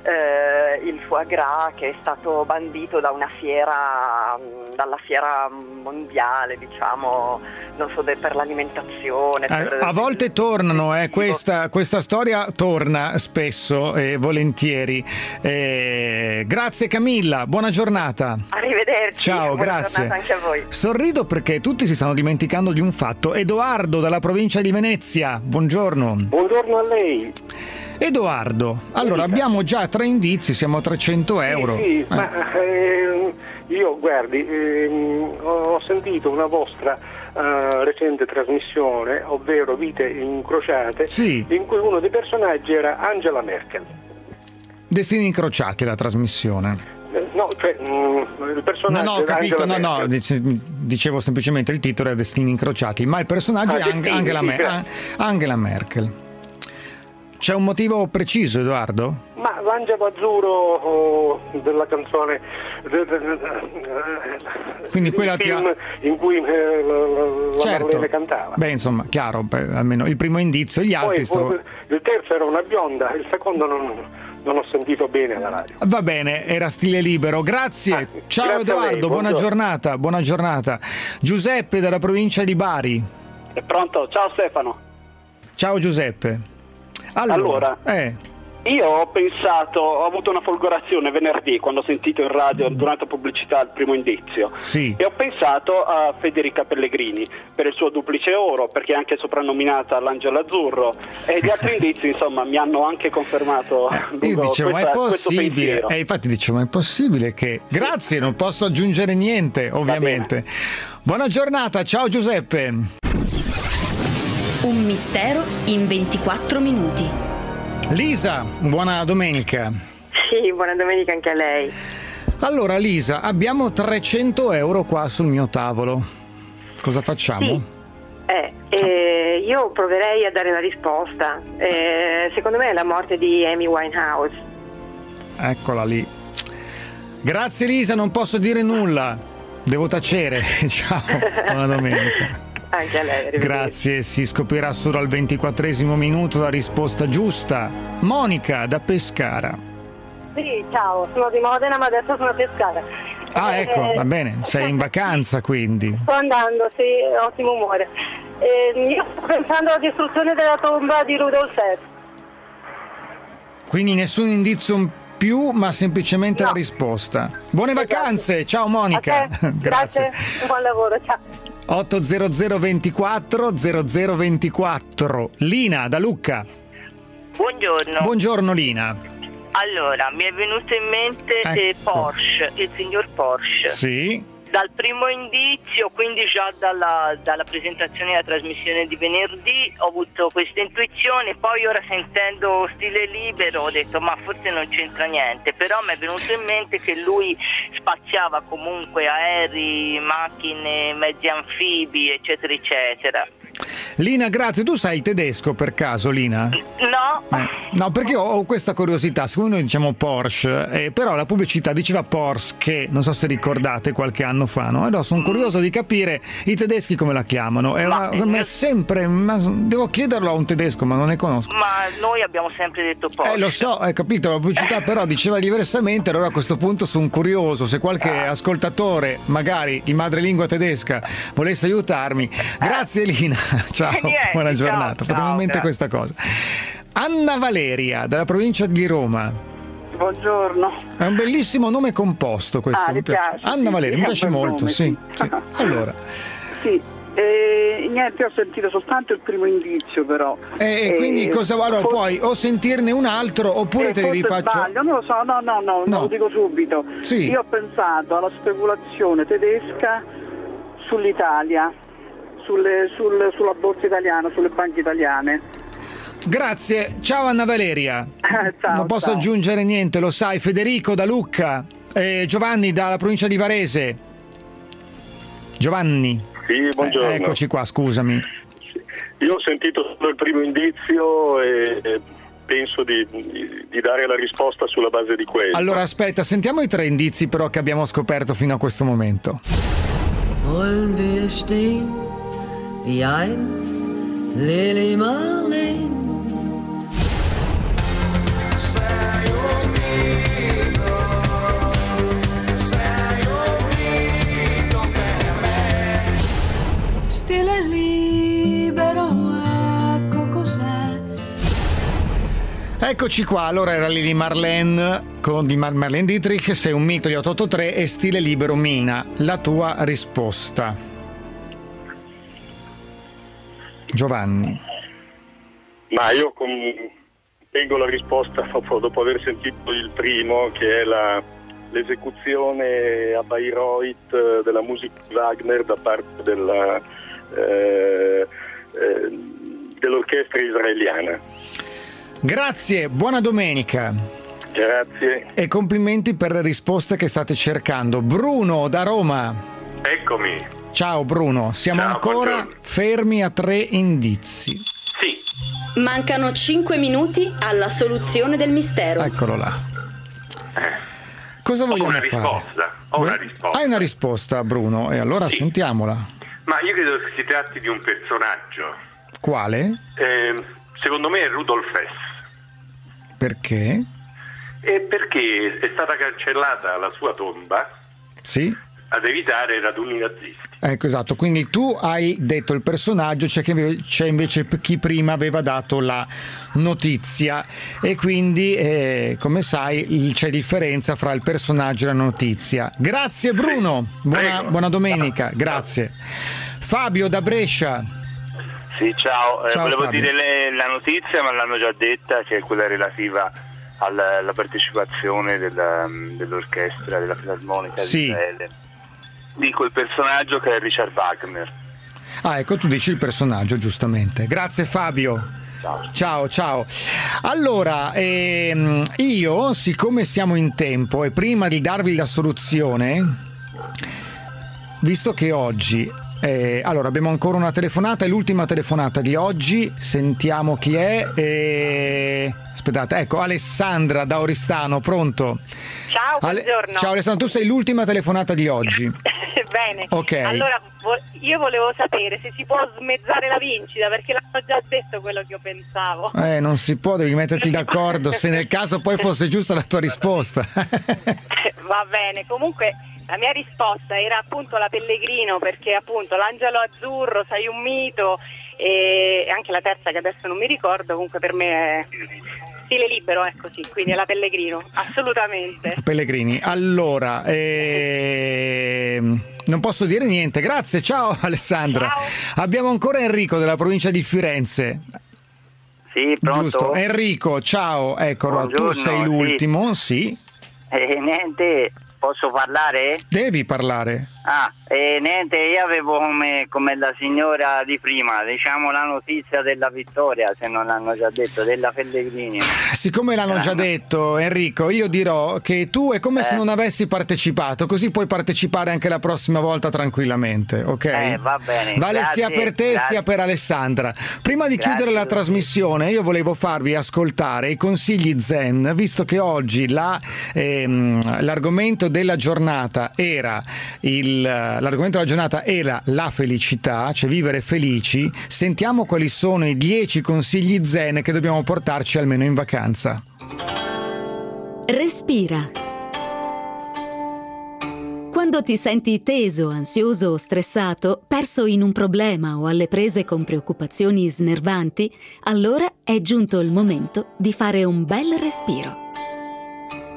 eh, il foie gras, che è stato bandito da una fiera, mh, dalla fiera mondiale, diciamo, non so, de- per l'alimentazione. per- A, a volte tornano, eh, questa, questa storia torna spesso e volentieri. Eh, grazie Camilla, buona giornata. Arrivederci. Ciao, buona grazie. giornata anche a voi. Sorrido perché tutti si stanno dimenticando di un fatto. Edoardo dalla provincia di Venezia, buongiorno. Buongiorno a lei. Edoardo, allora abbiamo già tre indizi, siamo a trecento euro. Sì, Eh. ma ehm, io guardi, ehm, ho sentito una vostra eh, recente trasmissione, ovvero Vite incrociate, Sì. in cui uno dei personaggi era Angela Merkel. Destini incrociati la trasmissione. Eh, No, cioè mm, il No, personaggio no, ho era capito, Angela no, no, Merkel. dice- dicevo semplicemente il titolo è Destini incrociati, ma il personaggio Ah, è Ang- Destini, Angela, sì, Me- grazie. Angela Merkel. C'è un motivo preciso, Edoardo? Ma l'angelo azzurro oh, della canzone, de- de- de- Quindi il quella ti ha- film in cui eh, la, la Certo. Marlene cantava. Beh, insomma, chiaro, beh, almeno il primo indizio, gli Poi altri stavo... il terzo era una bionda, il secondo non, non ho sentito bene alla radio. Va bene, era stile libero. Grazie. Ciao grazie a Edoardo, lei, buona buongiorno. giornata, buona giornata. Giuseppe dalla provincia di Bari. È pronto? Ciao Stefano. Ciao Giuseppe. Allora, Allora, eh, io ho pensato, ho avuto una folgorazione venerdì quando ho sentito in radio durante la pubblicità il primo indizio. Sì. E ho pensato a Federica Pellegrini per il suo duplice oro, perché è anche soprannominata l'Angelo Azzurro, e gli altri indizi insomma mi hanno anche confermato io lungo dicevo, questa- ma è questo possibile? pensiero. E infatti dicevo, ma è possibile che... Grazie, non posso aggiungere niente, ovviamente. Buona giornata, ciao Giuseppe. Un mistero in ventiquattro minuti. Lisa, buona domenica. Sì, buona domenica anche a lei. Allora Lisa, abbiamo trecento euro qua sul mio tavolo. Cosa facciamo? Eh, eh, io proverei a dare la risposta. Eh, secondo me è la morte di Amy Winehouse. Eccola lì. Grazie Lisa, non posso dire nulla. Devo tacere. Ciao, buona domenica. Anche a lei. arrivederci. Grazie, si scoprirà solo al ventiquattresimo minuto la risposta giusta. Monica da Pescara. Sì, ciao, sono di Modena ma adesso sono a Pescara. Ah, Eh, ecco, va bene, sei in vacanza quindi. Sto andando, sì, ottimo umore. Eh, io sto pensando alla distruzione della tomba di Rudolf Hess. Quindi nessun indizio in più, ma semplicemente la risposta. Buone vacanze, ciao Monica. A te, Grazie. grazie, buon lavoro, ciao. ottocento ventiquattro zero zero ventiquattro. Lina da Lucca. Buongiorno. Buongiorno Lina. Allora, mi è venuto in mente eh, Ecco. Porsche, il signor Porsche. Sì. Dal primo indizio, quindi già dalla, dalla presentazione della trasmissione di venerdì, ho avuto questa intuizione, poi ora sentendo stile libero ho detto ma forse non c'entra niente, però mi è venuto in mente che lui spaziava comunque aerei, macchine, mezzi anfibi, eccetera, eccetera. Lina, grazie. Tu sai il tedesco per caso, Lina? No. Eh, no, perché ho, ho questa curiosità. Siccome noi diciamo Porsche, eh, però la pubblicità diceva Porsche, che non so se ricordate qualche anno fa, no? Allora sono curioso di capire i tedeschi come la chiamano. È una, ma è sempre, ma devo chiederlo a un tedesco, ma non ne conosco. Ma noi abbiamo sempre detto Porsche. Eh, lo so, hai capito, la pubblicità però diceva diversamente, allora a questo punto sono curioso se qualche ascoltatore, magari di madrelingua tedesca, volesse aiutarmi. Grazie Lina, ciao, Niente, buona ciao, giornata. Fate in ciao, mente grazie. questa cosa. Anna Valeria, dalla provincia di Roma. Buongiorno. È un bellissimo nome composto questo. Ah, mi mi piace. piace, Anna sì, Valeria, mi è un piace bel molto, nome, sì. sì. Allora, Sì, eh, niente, ho sentito soltanto il primo indizio però. e Eh, quindi cosa allora, forse- puoi o sentirne un altro oppure eh, te li forse rifaccio? sbaglio, non lo so, no, no, no, No. lo dico subito. Sì. Io ho pensato alla speculazione tedesca sull'Italia, sulle, sul- sulla borsa italiana, sulle banche italiane. Grazie, ciao Anna Valeria. Ciao, non posso ciao. aggiungere niente, lo sai. Federico da Lucca, eh, Giovanni dalla provincia di Varese. Giovanni. Sì, buongiorno. Eh, eccoci qua, scusami. Io ho sentito solo il primo indizio e e penso di, di- di dare la risposta sulla base di quello. Allora aspetta, sentiamo i tre indizi però che abbiamo scoperto fino a questo momento. Wollen wir stehen wie einst Lili Marleen? Sei unito, sei unito per me. Stile libero, ecco cos'è. Eccoci qua, allora era Lili Marlene con di Mar- Marlene Dietrich, Sei un mito di otto otto tre e Stile libero Mina. La tua risposta. Giovanni. Ma io con- tengo la risposta dopo, dopo aver sentito il primo, che è la- l'esecuzione a Bayreuth eh, della musica di Wagner da parte della, eh, eh, dell'orchestra israeliana. Grazie, buona domenica. Grazie. E complimenti per le risposte che state cercando. Bruno da Roma. Eccomi. Ciao Bruno, siamo Ciao, ancora buongiorno. fermi a tre indizi. Sì. Mancano cinque minuti alla soluzione del mistero. Eccolo là. Cosa vogliamo una fare? risposta, ho una Vuoi- risposta. Hai una risposta, Bruno? E allora Sì. sentiamola. Ma io credo che si tratti di un personaggio. Quale? Eh, secondo me è Rudolf Hess. Perché? E perché è stata cancellata la sua tomba Sì? ad evitare raduni nazisti. Ecco, esatto. Quindi tu hai detto il personaggio, c'è, che, c'è invece chi prima aveva dato la notizia e quindi, eh, come sai, il- c'è differenza fra il personaggio e la notizia. Grazie Bruno, buona, buona domenica, grazie. Fabio da Brescia. Sì, ciao, Eh, Ciao, volevo Fabio. dire le- la notizia, ma l'hanno già detta, che è quella relativa alla, alla partecipazione della- dell'orchestra della Filarmonica Sì. di Israele. Dico il personaggio che è Richard Wagner. Ah, ecco, tu dici il personaggio, giustamente. Grazie Fabio. Ciao. Ciao, ciao. Allora, ehm, io, siccome siamo in tempo e prima di darvi la soluzione, visto che oggi, eh, allora abbiamo ancora una telefonata, è l'ultima telefonata di oggi, sentiamo chi è. eh, Aspettate, ecco, Alessandra da Oristano, pronto? Ciao, Ale- buongiorno. Ciao Alessandra, tu sei l'ultima telefonata di oggi. Bene. Ok. Allora, vo- io volevo sapere se si può smezzare la vincita, perché l'hanno già detto quello che io pensavo. Eh, non si può, devi metterti d'accordo, se nel caso poi fosse giusta la tua risposta. Va bene, comunque la mia risposta era appunto la Pellegrino, perché appunto l'angelo azzurro, sei un mito, e anche la terza che adesso non mi ricordo, comunque per me è stile libero, ecco sì, quindi è la Pellegrino, assolutamente. Pellegrini, allora, ehm, non posso dire niente, grazie, ciao Alessandra. Abbiamo ancora Enrico della provincia di Firenze. Sì, pronto? Giusto, Enrico, ciao, eccolo, tu Buongiorno, sei l'ultimo, sì. Eh, niente, posso parlare? Devi parlare. Ah, eh, niente, io avevo come, come la signora di prima, diciamo la notizia della vittoria, se non l'hanno già detto, della Pellegrini. Siccome l'hanno già detto, Enrico, io dirò che tu è come se Eh. non avessi partecipato, così puoi partecipare anche la prossima volta tranquillamente, ok? Eh, va bene. Vale Grazie, sia per te grazie. sia per Alessandra. Prima di Grazie. chiudere la trasmissione, io volevo farvi ascoltare i consigli zen, visto che oggi la, ehm, l'argomento della giornata era il, l'argomento della giornata era la felicità, cioè vivere felici. Sentiamo quali sono i dieci consigli zen che dobbiamo portarci almeno in vacanza. Respira. Quando ti senti teso, ansioso o stressato, perso in un problema o alle prese con preoccupazioni snervanti, allora è giunto il momento di fare un bel respiro.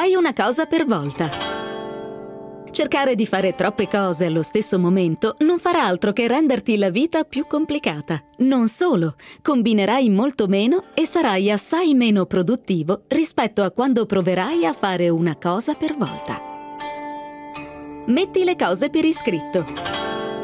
Fai una cosa per volta. Cercare di fare troppe cose allo stesso momento non farà altro che renderti la vita più complicata. Non solo, combinerai molto meno e sarai assai meno produttivo rispetto a quando proverai a fare una cosa per volta. Metti le cose per iscritto.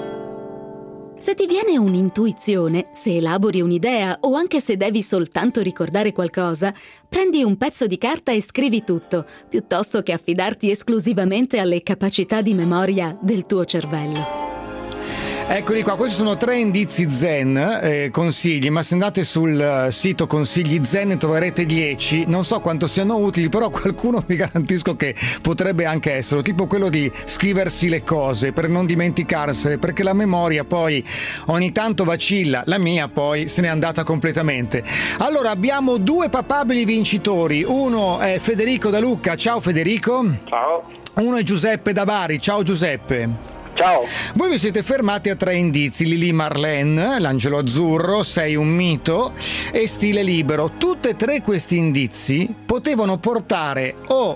Se ti viene un'intuizione, se elabori un'idea o anche se devi soltanto ricordare qualcosa, prendi un pezzo di carta e scrivi tutto, piuttosto che affidarti esclusivamente alle capacità di memoria del tuo cervello. Eccoli qua, questi sono tre indizi zen, eh, consigli, ma se andate sul sito Consigli Zen troverete dieci, non so quanto siano utili, però qualcuno vi garantisco che potrebbe anche essere, tipo quello di scriversi le cose per non dimenticarsele, perché la memoria poi ogni tanto vacilla, la mia poi se n'è andata completamente. Allora abbiamo due papabili vincitori, uno è Federico da Lucca, ciao Federico. Ciao. Uno è Giuseppe da Bari, ciao Giuseppe. Ciao. Voi vi siete fermati a tre indizi: Lili Marlene, l'angelo azzurro, Sei un mito e Stile libero. Tutte e tre questi indizi potevano portare o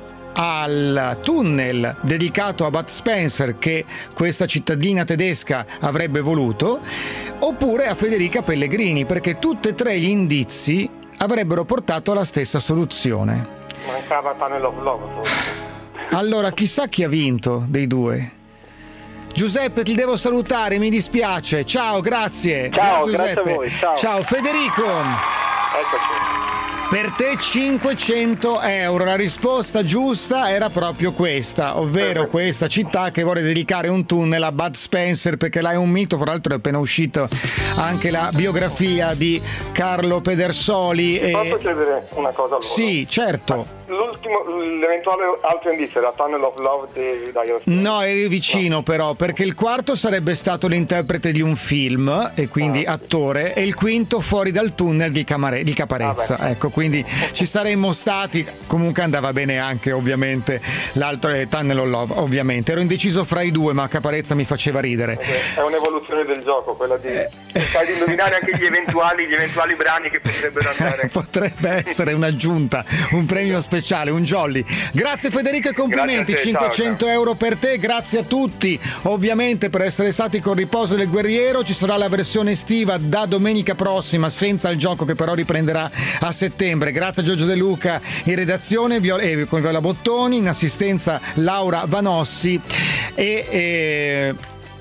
al tunnel dedicato a Bud Spencer che questa cittadina tedesca avrebbe voluto, oppure a Federica Pellegrini, perché tutte e tre gli indizi avrebbero portato alla stessa soluzione. Mancava Tunnel of Love forse. Allora chissà chi ha vinto dei due. Giuseppe, ti devo salutare, mi dispiace. Ciao, grazie. Ciao, Giuseppe. grazie a voi. Ciao. Ciao, Federico. Eccoci. Per te cinquecento euro. La risposta giusta era proprio questa, ovvero questa città che vuole dedicare un tunnel a Bud Spencer, perché là è un mito. Fra l'altro è appena uscita anche la biografia di Carlo Pedersoli. E... Posso chiedere una cosa a loro? Sì, certo. L'ultimo, l'eventuale altro indizio era Tunnel of Love di Dire Straits. No, eri vicino no. Però, perché il quarto sarebbe stato l'interprete di un film e quindi ah, attore, e il quinto Fuori dal tunnel di, Camare- di Caparezza. Ah, ecco, quindi ci saremmo stati. Comunque andava bene anche, ovviamente, l'altro è Tunnel of Love, ovviamente. Ero indeciso fra i due, ma Caparezza mi faceva ridere. È un'evoluzione del gioco, quella di cercare di indovinare anche gli eventuali, gli eventuali brani che potrebbero andare. Potrebbe essere un'aggiunta, un premio speciale, un jolly. Grazie Federico e complimenti. Te, cinquecento ciao, euro per te, grazie a tutti ovviamente per essere stati con Riposo del Guerriero. Ci sarà la versione estiva da domenica prossima senza il gioco, che però riprenderà a settembre. Grazie a Giorgio De Luca in redazione, Viola, eh, con Viola Bottoni, in assistenza Laura Vanossi e, e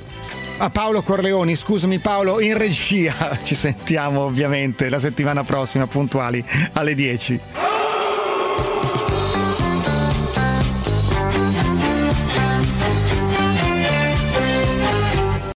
a Paolo Corleoni, scusami Paolo, in regia. Ci sentiamo ovviamente la settimana prossima puntuali alle dieci.